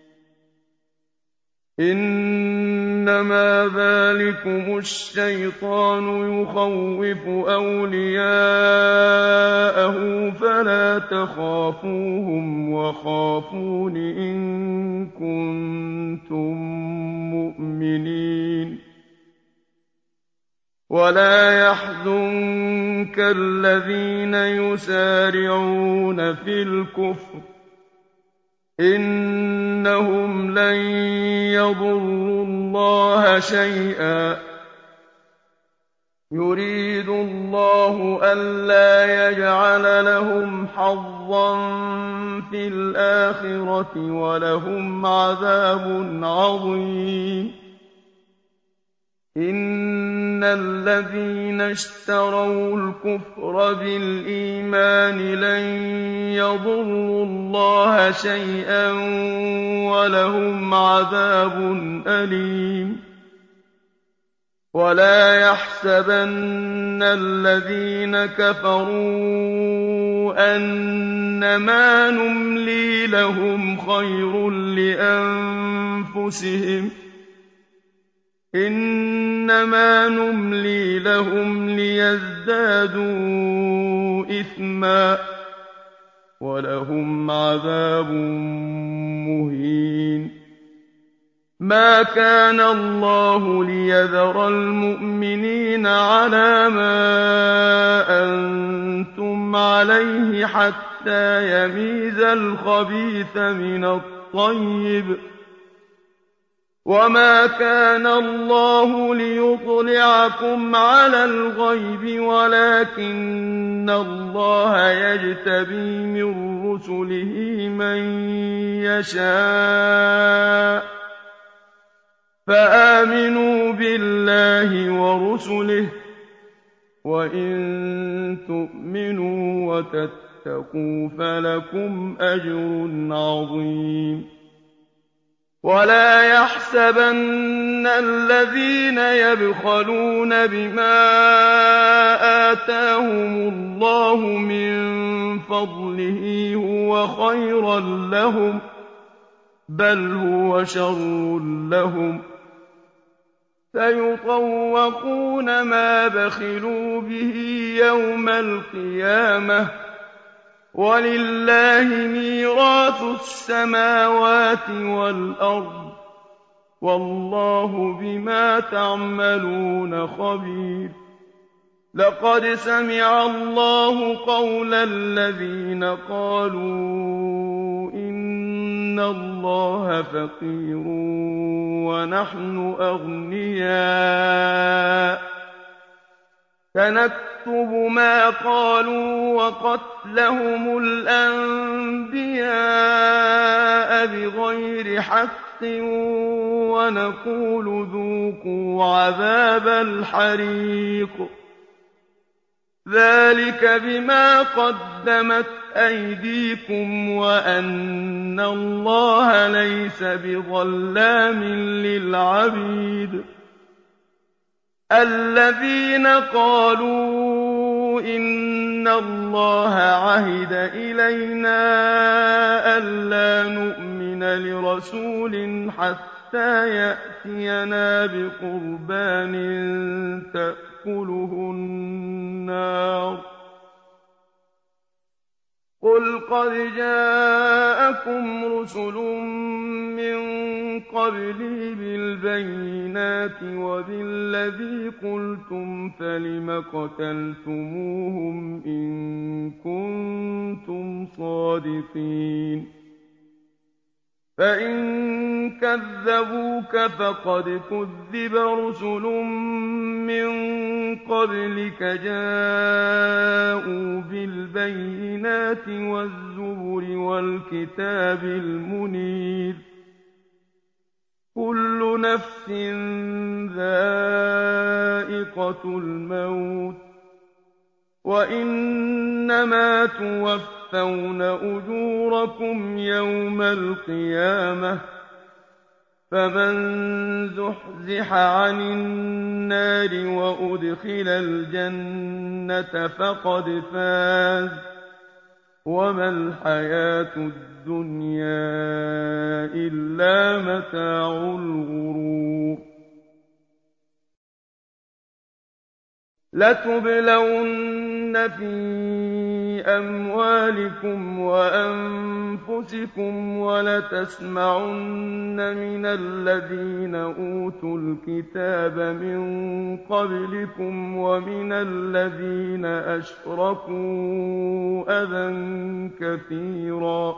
إِنَّمَا ذَٰلِكُمُ الشَّيْطَانُ يُخَوِّفُ أَوْلِيَاءَهُ فَلَا تَخَافُوهُمْ وَخَافُونِ إِن كُنتُم مُّؤْمِنِينَ وَلَا يَحْزُنكَ الَّذِينَ يُسَارِعُونَ فِي الْكُفْرِ ۚ إِنَّهُمْ لَن يَضُرُّوا اللَّهَ شَيْئًا ۗ يُرِيدُ اللَّهُ أَلَّا يَجْعَلَ لَهُمْ حَظًّا فِي الْآخِرَةِ ۖ وَلَهُمْ عَذَابٌ عَظِيمٌ إِنَّ الَّذِينَ اشْتَرَوُا الْكُفْرَ بِالْإِيمَانِ لَن يَضُرُّوا اللَّهَ شَيْئًا وَلَهُمْ عَذَابٌ أَلِيمٌ وَلَا يَحْسَبَنَّ الَّذِينَ كَفَرُوا أَنَّمَا نُمْلِي لَهُمْ خَيْرٌ لِّأَنفُسِهِمْ ۚ إِنَّمَا نُمْلِي لَهُمْ لِيَزْدَادُوا إِثْمًا ۚ وَلَهُمْ عَذَابٌ مُّهِينٌ مَا كَانَ اللَّهُ لِيَذَرَ الْمُؤْمِنِينَ عَلَىٰ مَا أَنتُمْ عَلَيْهِ حَتَّىٰ يَمِيزَ الْخَبِيثَ مِنَ الطَّيِّبِ ۗ وَمَا كَانَ اللَّهُ لِيُطْلِعَكُمْ عَلَى الْغَيْبِ وَلَٰكِنَّ اللَّهَ يَجْتَبِي مِن رُّسُلِهِ مَن يَشَاءُ ۖ فَآمِنُوا بِاللَّهِ وَرُسُلِهِ ۚ وَإِن تُؤْمِنُوا وَتَتَّقُوا فَلَكُمْ أَجْرٌ عَظِيمٌ وَلَا يَحْسَبَنَّ الَّذِينَ يَبْخَلُونَ بِمَا آتَاهُمُ اللَّهُ مِن فَضْلِهِ هُوَ خَيْرًا لَّهُم ۖ بَلْ هُوَ شَرٌّ لَّهُمْ ۖ سَيُطَوَّقُونَ مَا بَخِلُوا بِهِ يَوْمَ الْقِيَامَةِ ۗ وَلِلَّهِ مِيرَاثُ السَّمَاوَاتِ وَالْأَرْضِ ۗ وَاللَّهُ بِمَا تَعْمَلُونَ خَبِيرٌ لَّقَدْ سَمِعَ اللَّهُ قَوْلَ الَّذِينَ قَالُوا إِنَّ اللَّهَ فَقِيرٌ وَنَحْنُ أَغْنِيَاءُ ۘ سَنَكْتُبُ مَا قَالُوا وَقَتْلَهُمُ الْأَنبِيَاءَ بِغَيْرِ حَقٍّ وَنَقُولُ ذُوقُوا عَذَابَ الْحَرِيقِ ذَٰلِكَ بِمَا قَدَّمَتْ أَيْدِيكُمْ وَأَنَّ اللَّهَ لَيْسَ بِظَلَّامٍ لِّلْعَبِيدِ الَّذِينَ قَالُوا إِنَّ اللَّهَ عَهِدَ إِلَيْنَا أَلَّا نُؤْمِنَ لِرَسُولٍ حَتَّىٰ يَأْتِيَنَا بِقُرْبَانٍ تَأْكُلُهُ النَّارُ ۗ قُلْ قَدْ جَاءَكُمْ رُسُلٌ مِّن قَبْلِي بِالْبَيِّنَاتِ وَبِالَّذِي قُلْتُمْ فَلِمَ قَتَلْتُمُوهُمْ إِن كُنتُمْ صَادِقِينَ فَإِن كَذَّبُوكَ فَقَدْ كُذِّبَ رُسُلٌ مِّن قَبْلِكَ جَاءُوا بِالْبَيِّنَاتِ وَالزُّبُرِ وَالْكِتَابِ الْمُنِيرِ كُلُّ نَفْسٍ ذَائِقَةُ الْمَوْتِ ۖ وَإِنَّمَا تُوَفَّوْنَ أُجُورَكُمْ يَوْمَ الْقِيَامَةِ ۖ فَمَن زُحْزِحَ عَنِ النَّارِ وَأُدْخِلَ الْجَنَّةَ فَقَدْ فَازَ ۗ وَمَا الْحَيَاةُ الدُّنْيَا إِلَّا مَتَاعُ الْغُرُورِ لَتُبْلَوُنَّ فِي أَمْوَالِكُمْ وَأَنفُسِكُمْ وَلَتَسْمَعُنَّ مِنَ الَّذِينَ أُوتُوا الْكِتَابَ مِن قَبْلِكُمْ وَمِنَ الَّذِينَ أَشْرَكُوا أَذًى كَثِيرًا ۚ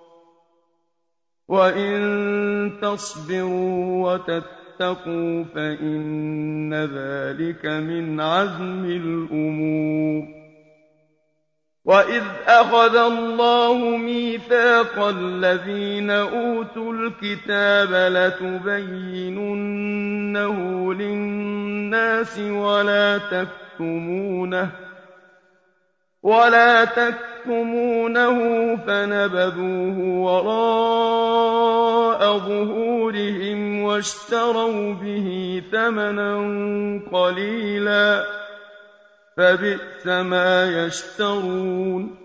وَإِن تَصْبِرُوا وَتَتَّقُوا فَإِنَّ ذَٰلِكَ مِنْ عَزْمِ الْأُمُورِ وَإِذْ أَخَذَ اللَّهُ مِيثَاقَ الَّذِينَ أُوتُوا الْكِتَابَ لَتُبَيِّنُنَّهُ لِلنَّاسِ وَلَا تَكْتُمُونَهُ فَنَبَذُوهُ وَرَاءَ ظُهُورِهِمْ وَاشْتَرَوْا بِهِ ثَمَنًا قَلِيلًا ۖ فَبِئْسَ مَا يَشْتَرُونَ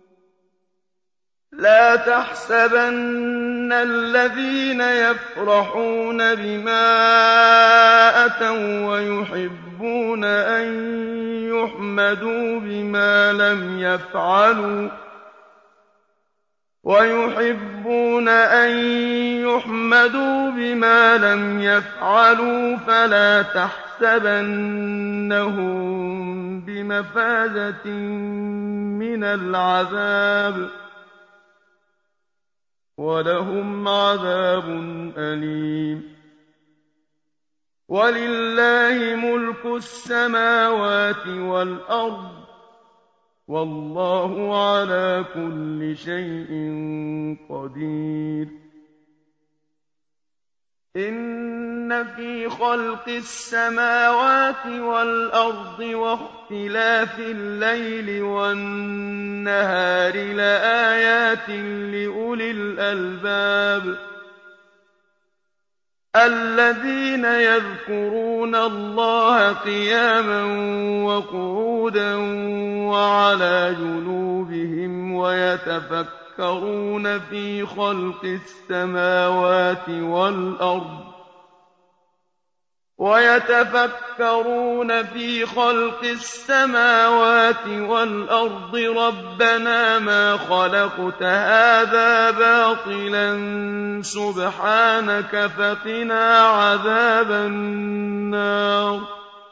لَا تَحْسَبَنَّ الَّذِينَ يَفْرَحُونَ بِمَا أَتَوا وَّيُحِبُّونَ أَن يُحْمَدُوا بِمَا لَمْ يَفْعَلُوا فَلَا تَحْسَبَنَّهُم بِمَفَازَةٍ مِّنَ الْعَذَابِ ۖ وَلَهُمْ عَذَابٌ أَلِيمٌ وَلِلَّهِ مُلْكُ السَّمَاوَاتِ وَالْأَرْضِ ۚ وَاللَّهُ عَلَىٰ كُلِّ شَيْءٍ قَدِيرٌ إِنَّ فِي خَلْقِ السَّمَاوَاتِ وَالْأَرْضِ وَاخْتِلَافِ اللَّيْلِ وَالنَّهَارِ لَآيَاتٍ لِّأُولِي الْأَلْبَابِ الَّذِينَ يَذْكُرُونَ اللَّهَ قِيَامًا وَقُعُودًا وَعَلَىٰ جُنُوبِهِمْ وَيَتَفَكَّرُونَ فِي خَلْقِ السَّمَاوَاتِ وَالْأَرْضِ رَبَّنَا مَا خَلَقْتَ هَٰذَا بَاطِلًا سُبْحَانَكَ فَقِنَا عَذَابَ النَّارِ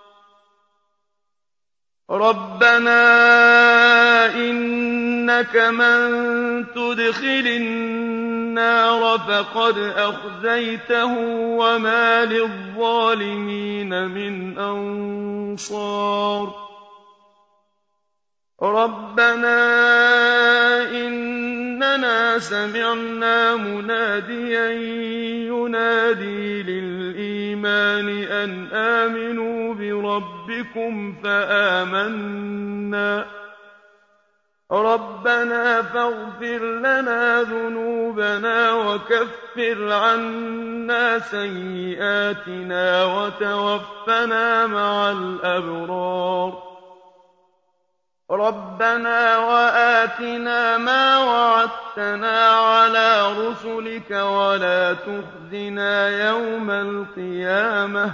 رَبَّنَا إِنَّكَ مَن تُدْخِلِ النَّارَ فَقَدْ أَخْزَيْتَهُ وَمَا لِلظَّالِمِينَ مِنْ أَنصَارٍ رَبَّنَا إِنَّنَا سَمِعْنَا مُنَادِيًا يُنَادِي لِلْإِيمَانِ أَنْ آمِنُوا بِرَبِّكُمْ فَآمَنَّا رَبَّنَا فَاغْفِرْ لَنَا ذُنُوبَنَا وَكَفِّرْ عَنَّا سَيِّئَاتِنَا وَتَوَفَّنَا مَعَ الْأَبْرَارِ رَبَّنَا وَآتِنَا مَا وَعَدتَّنَا عَلَىٰ رُسُلِكَ وَلَا تُخْزِنَا يَوْمَ الْقِيَامَةِ ۗ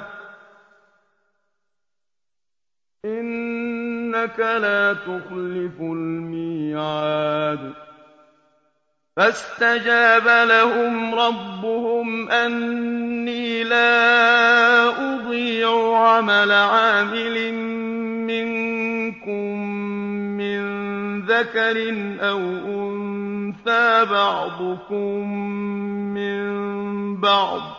إِنَّكَ لَا تُخْلِفُ الْمِيعَادَ فَاسْتَجَابَ لَهُمْ رَبُّهُمْ أَنِّي لَا أُضِيعُ عَمَلَ عَامِلٍ مِّنكُم مِّن ذَكَرٍ أَوْ أُنثَىٰ بَعْضُكُم مِّن بَعْضٍ ۖ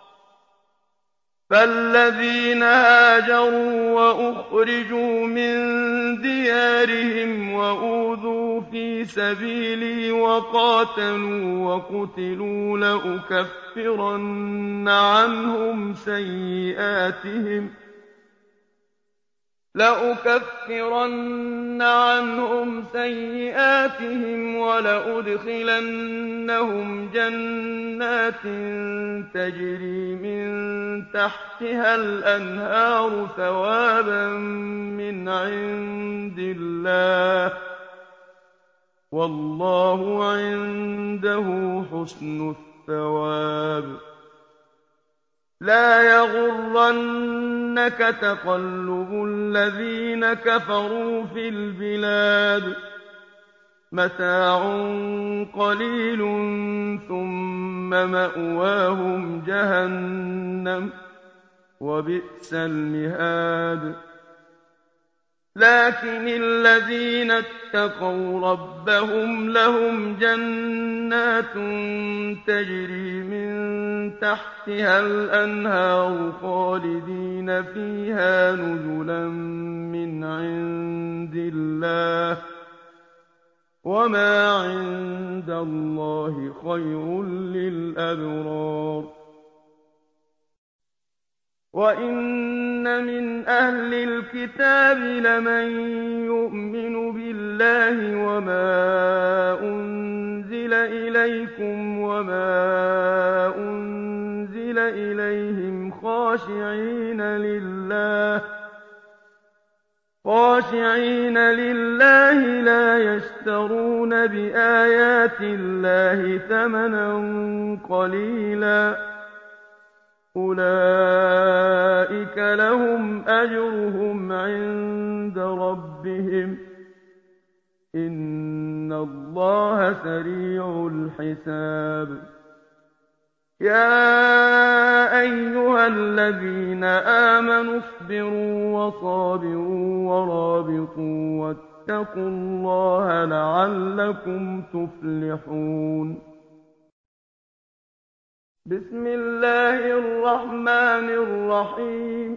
فَالَّذِينَ هَاجَرُوا وَأُخْرِجُوا مِن دِيَارِهِمْ وَأُوذُوا فِي سَبِيلِي وَقَاتَلُوا وَقُتِلُوا لَأُكَفِّرَنَّ عَنْهُمْ سَيِّئَاتِهِمْ وَلَأُدْخِلَنَّهُمْ جَنَّاتٍ تَجْرِي مِن تَحْتِهَا الْأَنْهَارُ ثَوَابًا مِّنْ عِندِ اللَّهِ ۗ وَاللَّهُ عِندَهُ حُسْنُ الثَّوَابِ لَا يَغُرَّنَّكَ تَقَلُّبُ الَّذِينَ كَفَرُوا فِي الْبِلَادِ مَتَاعٌ قَلِيلٌ ثُمَّ مَأْوَاهُمْ جَهَنَّمُ ۖ وَبِئْسَ الْمِهَادُ لَٰكِنِ الَّذِينَ اتَّقَوْا رَبَّهُمْ لَهُمْ جَنَّاتٌ تَجْرِي مِن تَحْتِهَا الْأَنْهَارُ خَالِدِينَ فِيهَا نُزُلًا مِّنْ عِندِ اللَّهِ ۗ وَمَا عِندَ اللَّهِ خَيْرٌ لِّلْأَبْرَارِ وَإِنَّ مِنْ أَهْلِ الْكِتَابِ لَمَن يُؤْمِنُ بِاللَّهِ وَمَا أُنزِلَ إِلَيْكُمْ وَمَا أُنزِلَ إِلَيْهِمْ خَاشِعِينَ لِلَّهِ لَا يَشْتَرُونَ بِآيَاتِ اللَّهِ ثَمَنًا قَلِيلًا ۗ أُولَٰئِكَ لَهُمْ أَجْرُهُمْ عِندَ رَبِّهِمْ ۗ إِنَّ اللَّهَ سَرِيعُ الْحِسَابِ يَا أَيُّهَا الَّذِينَ آمَنُوا اصْبِرُوا وَصَابِرُوا وَرَابِطُوا وَاتَّقُوا اللَّهَ لَعَلَّكُمْ تُفْلِحُونَ بسم الله الرحمن الرحيم.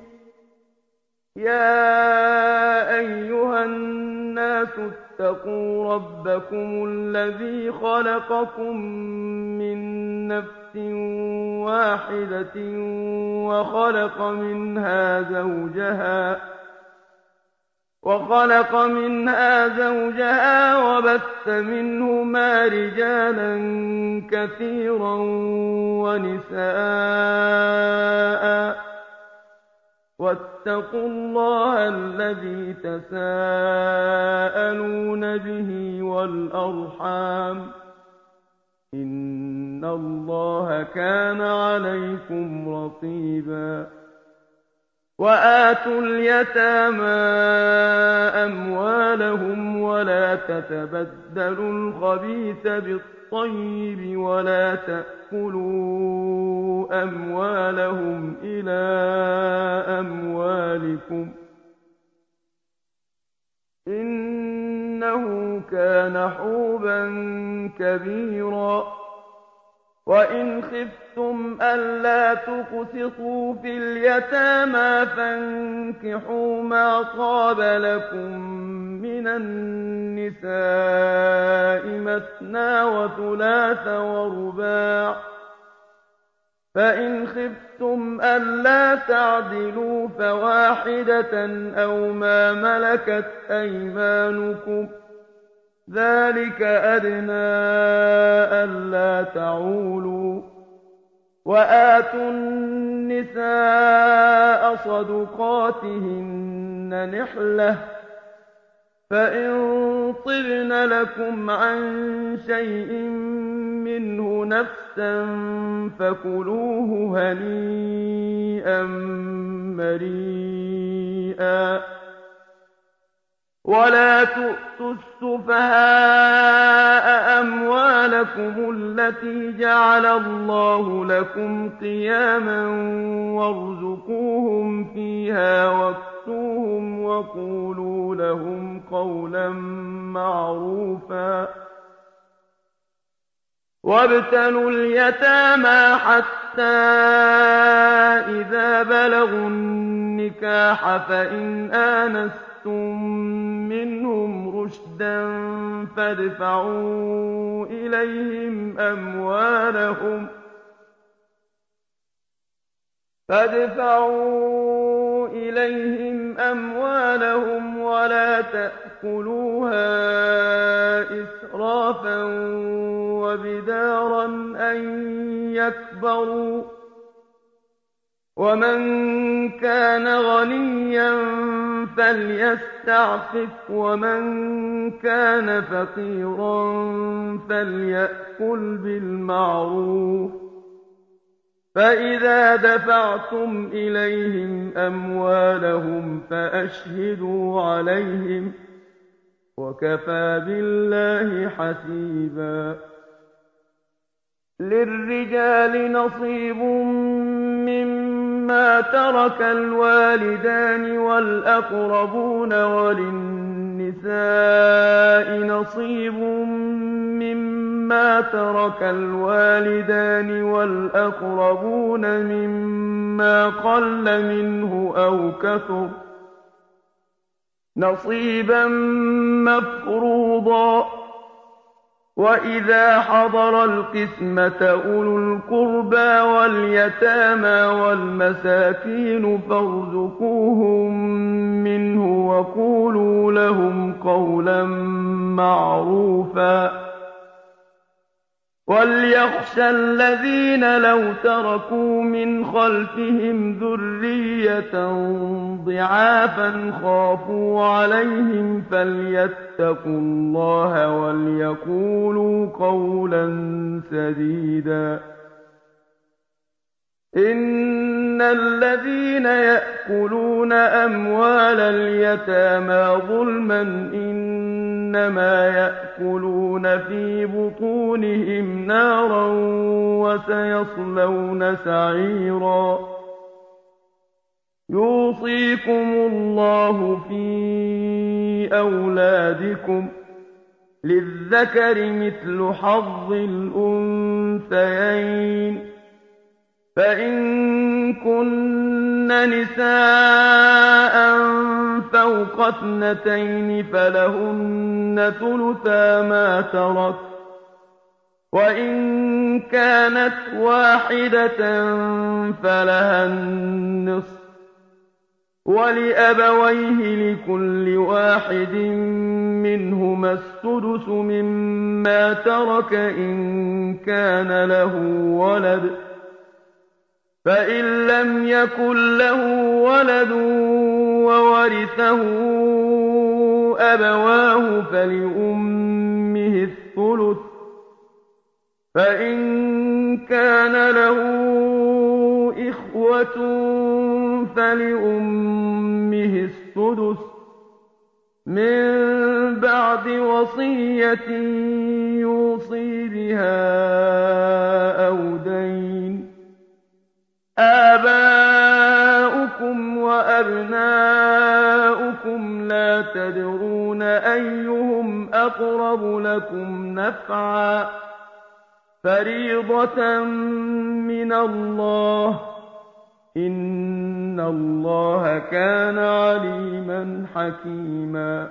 يا أيها الناس اتقوا ربكم الذي خلقكم من نفس واحدة وخلق منها زوجها وبث منهما رجالا كثيرا ونساء، واتقوا الله الذي تساءلون به والأرحام، إن الله كان عليكم رقيبا. وآتوا اليتامى أموالهم ولا تتبدلوا الخبيث بالطيب ولا تأكلوا أموالهم إلى أموالكم، إنه كان حوبا كبيرا. وإن خفتم ألا تقسطوا في اليتامى فانكحوا ما طاب لكم من النساء مثنى وثلاث ورباع، فإن خفتم ألا تعدلوا فواحدة أو ما ملكت أيمانكم، ذلك أدنى ألا تعولوا. وآتوا النساء صدقاتهن نحلة، فإن طبن لكم عن شيء منه نفسا فكلوه هنيئا مريئا. ولا تؤتوا السفهاء أموالكم التي جعل الله لكم قياما وارزقوهم فيها واكسوهم وقولوا لهم قولا معروفا. وابتلوا اليتامى حتى إذا بلغوا النكاح فإن آنستم منهم رشدا فادفعوا إليهم أموالهم ولا تأكلوها إسرافا وبدارا أن يكبروا، ومن كان غنيا فليستعفف ومن كان فقيرا فليأكل بالمعروف. فإذا دفعتم إليهم أموالهم فأشهدوا عليهم، وكفى بالله حسيبا. للرجال نصيب مما ترك الوالدان والأقربون وللنساء نصيب مما ترك الوالدان والأقربون مما قل منه أو كثر، نصيبا مفروضا. وإذا حضر القسمة أولو القربى واليتامى والمساكين فارزقوهم منه وقولوا لهم قولا معروفا. وليخشى الذين لو تركوا من خلفهم ذرية ضعافا خافوا عليهم فليتقوا الله وليقولوا قولا سديدا. إن الذين يأكلون أموال اليتامى ظلما إنما يأكلون في بطونهم نارا وسيصلون سعيرا. يوصيكم الله في أولادكم للذكر مثل حظ الأنثيين، فَإِن كُنَّ نِسَاءً فَوْقَ اثْنَتَيْنِ فَلَهُنَّ ثُلُثَا مَا تَرَكَ ۖ وَإِن كَانَتْ وَاحِدَةً فَلَهَا النِّصْفُ ۚ وَلِأَبَوَيْهِ لِكُلِّ واحد مِّنْهُمَا السُّدُسُ مِمَّا تَرَكَ إِن كَانَ لَهُ وَلَدٌ ۚ فَإِن لَّمْ يَكُن لَّهُ وَلَدٌ وَوَرِثَهُ أَبَوَاهُ فَلِأُمِّهِ الثُّلُثُ ۚ فَإِن كَانَ لَهُ إِخْوَةٌ فَلِأُمِّهِ السُّدُسُ مِن بَعْدِ وَصِيَّةٍ يُوصِي بِهَا أَوْ دَيْنٍ ۗ آبَاؤُكُمْ وَأَبْنَاؤُكُمْ لَا تَدْرُونَ أَيُّهُمْ أَقْرَبُ لَكُمْ نَفْعًا ۚ فَرِيضَةً مِّنَ اللَّهِ ۗ إِنَّ اللَّهَ كَانَ عَلِيمًا حَكِيمًا.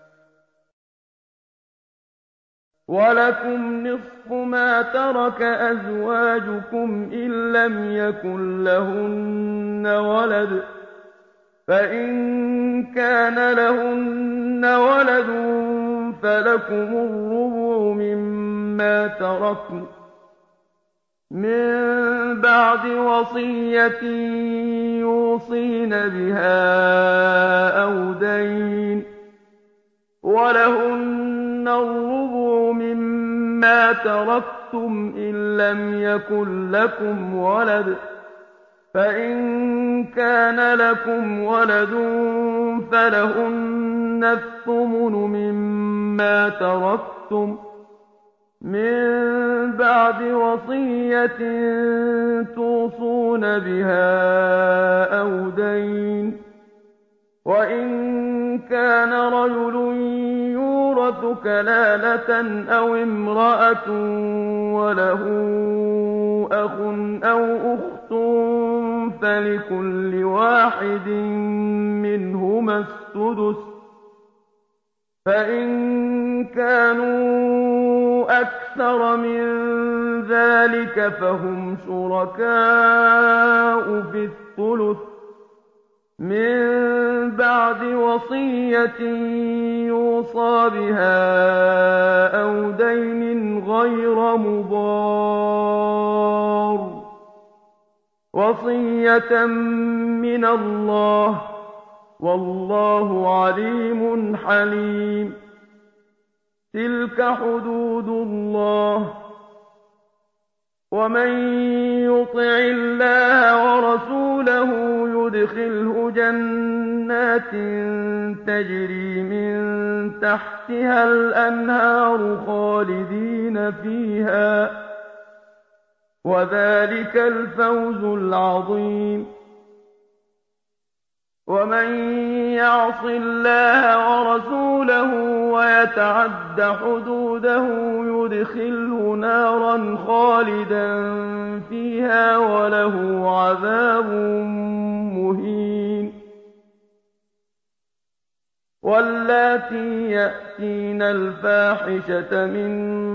وَلَكُمْ نِصْفُ مَا تَرَكَ أَزْوَاجُكُمْ إِن لَّمْ يَكُن لَّهُنَّ وَلَدٌ ۚ فَإِن كَانَ لَهُنَّ وَلَدٌ فَلَكُمُ الرُّبُعُ مِمَّا تَرَكْنَ مِن بَعْدِ وَصِيَّةٍ يُوصِينَ بِهَا أَوْ دَيْنٍ ۗ وَلَهُنَّ الرُّبُعُ مِمَّا تَرَكْتُمْ إِن لَّمْ يَكُن لَّكُمْ وَلَدٌ ۚ فَإِن كَانَ لَكُمْ وَلَدٌ فَلَهُنَّ الثُّمُنُ مِمَّا تَرَكْتُم مِّن بَعْدِ وَصِيَّةٍ تُوصُونَ بِهَا أَوْ دَيْنٍ ۗ وَإِن كَانَ رَجُلٌ يُورَثُ كَلَالَةً أَوِ امْرَأَةٌ وَلَهُ أَخٌ أَوْ أُخْتٌ فَلِكُلِّ واحد مِّنْهُمَا السُّدُسُ ۚ فَإِن كَانُوا أَكْثَرَ مِن ذَٰلِكَ فَهُمْ شُرَكَاءُ فِي الثُّلُثِ مِن بَعْدِ وَصِيَّةٍ يُوصَىٰ بِهَا أَوْ دَيْنٍ غَيْرَ مُضَارٍّ ۚ وَصِيَّةً مِّنَ اللَّهِ ۗ وَاللَّهُ عَلِيمٌ حَلِيمٌ. تِلْكَ حُدُودُ اللَّهِ ۚ وَمَن يُطِعِ اللَّهَ وَرَسُولَهُ يُدْخِلْهُ جَنَّاتٍ تَجْرِي مِن تَحْتِهَا الْأَنْهَارُ خَالِدِينَ فِيهَا ۚ وَذَٰلِكَ الْفَوْزُ الْعَظِيمُ. وَمَن يَعْصِ اللَّهَ وَرَسُولَهُ وَيَتَعَدَّ حُدُودَهُ يُدْخِلْهُ نَارًا خَالِدًا فِيهَا وَلَهُ عَذَابٌ مُّهِينٌ. وَاللَّاتِي يَأْتِينَ الْفَاحِشَةَ مِن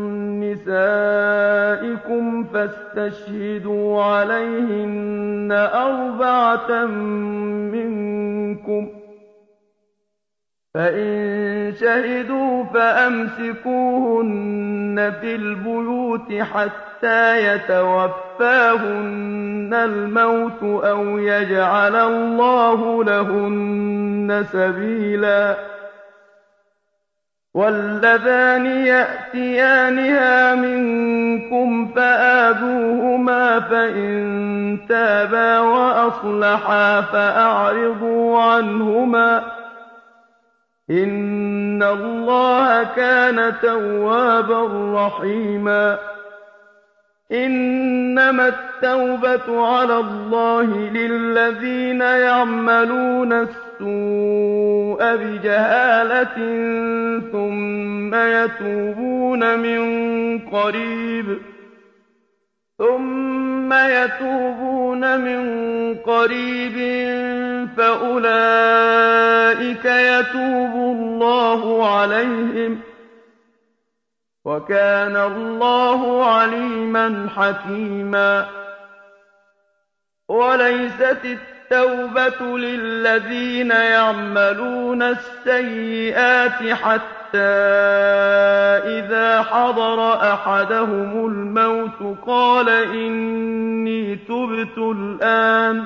نِّسَائِكُمْ فَاسْتَشْهِدُوا عَلَيْهِنَّ أَرْبَعَةً مِّنكُمْ ۖ فَإِن شَهِدُوا فَأَمْسِكُوهُنَّ فِي الْبُيُوتِ حَتَّىٰ يَتَوَفَّاهُنَّ الْمَوْتُ أَوْ يَجْعَلَ اللَّهُ لَهُنَّ سَبِيلًا. وَاللَّذَانِ يَأْتِيَانِهَا مِنكُمْ فَآذُوهُمَا ۖ فَإِن تَابَا وَأَصْلَحَا فَأَعْرِضُوا عَنْهُمَا ۗ إِنَّ اللَّهَ كَانَ تَوَّابًا رَّحِيمًا. إِنَّمَا التَّوْبَةُ عَلَى اللَّهِ لِلَّذِينَ يَعْمَلُونَ السُّوءَ بِجَهَالَةٍ ثُمَّ يَتُوبُونَ يتوبون من قريب فأولئك يتوب الله عليهم، وكان الله عليما حكيما. وليست التوبة للذين يعملون السيئات حتى إذا حضر أحدهم الموت قال إني تبت الآن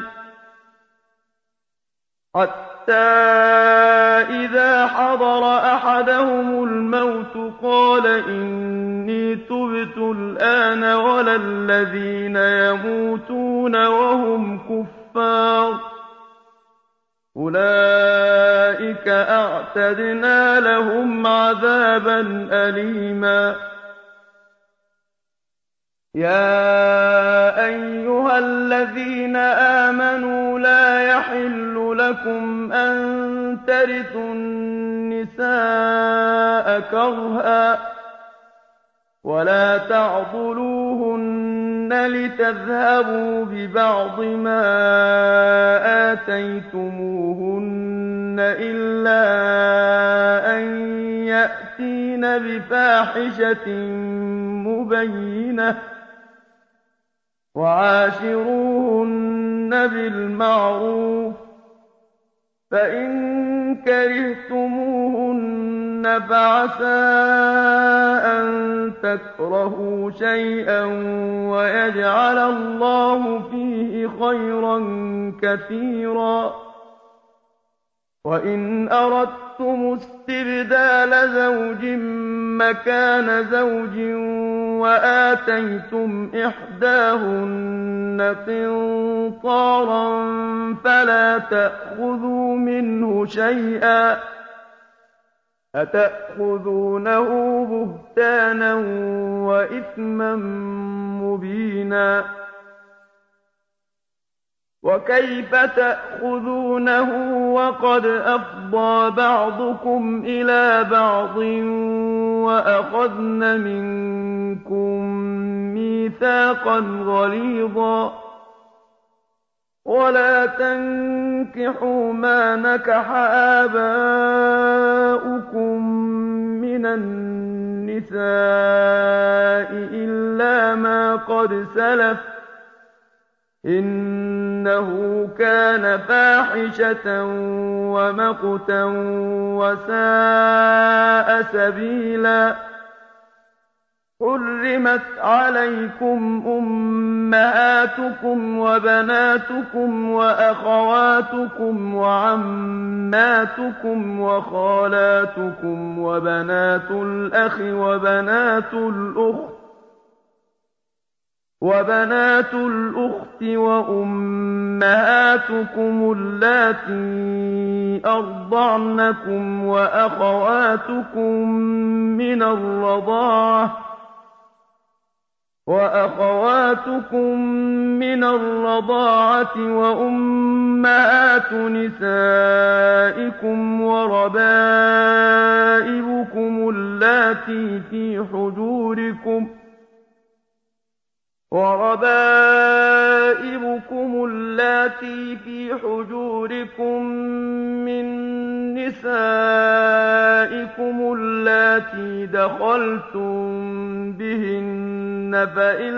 ولا الذين يموتون وهم كفار أولئك أعتدنا لهم عذابا أليما. يا أيها الذين آمنوا لا يحل لكم أن ترثوا النساء كرها ولا تعضلوهن لتذهبوا ببعض ما آتيتموهن إلا أن يأتين بفاحشة مبينة وعاشروهن بالمعروف فإن كرهتموهن فعسى أن تكرهوا شيئا ويجعل الله فيه خيرا كثيرا. وإن أردتم استبدال زوج مكان زوج وآتيتم إحداهن قنطارا فلا تأخذوا منه شيئا أتأخذونه بهتانا وإثما مبينا. وكيف تأخذونه وقد أفضى بعضكم إلى بعض وأخذن منكم ميثاقا غليظا. ولا تنكحوا ما نكح آباؤكم من النساء إلا ما قد سلف إنه كان فاحشة ومقتا وساء سبيلا. حرمت عليكم أمهاتكم وبناتكم وأخواتكم وعماتكم وخالاتكم وبنات الأخ وبنات الأخت وأمهاتكم اللاتي أرضعنكم وأخواتكم من الرضاعة وأمهات نسائكم وربائبكم اللاتي في حجوركم من نسائكم اللاتي دخلتم بهن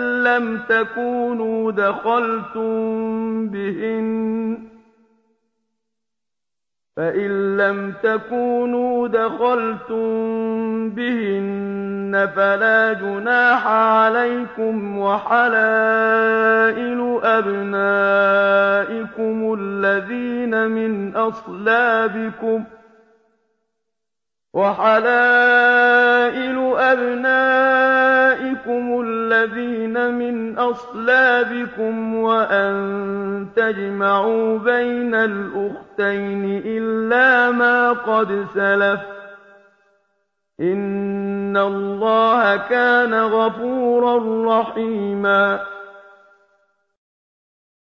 فإن لم تكونوا دخلتم بهن فلا جناح عليكم وحلائل أبنائكم الذين من أصلابكم وأن تجمعوا بين الأختين إلا ما قد سلف إن الله كان غفورا رحيما.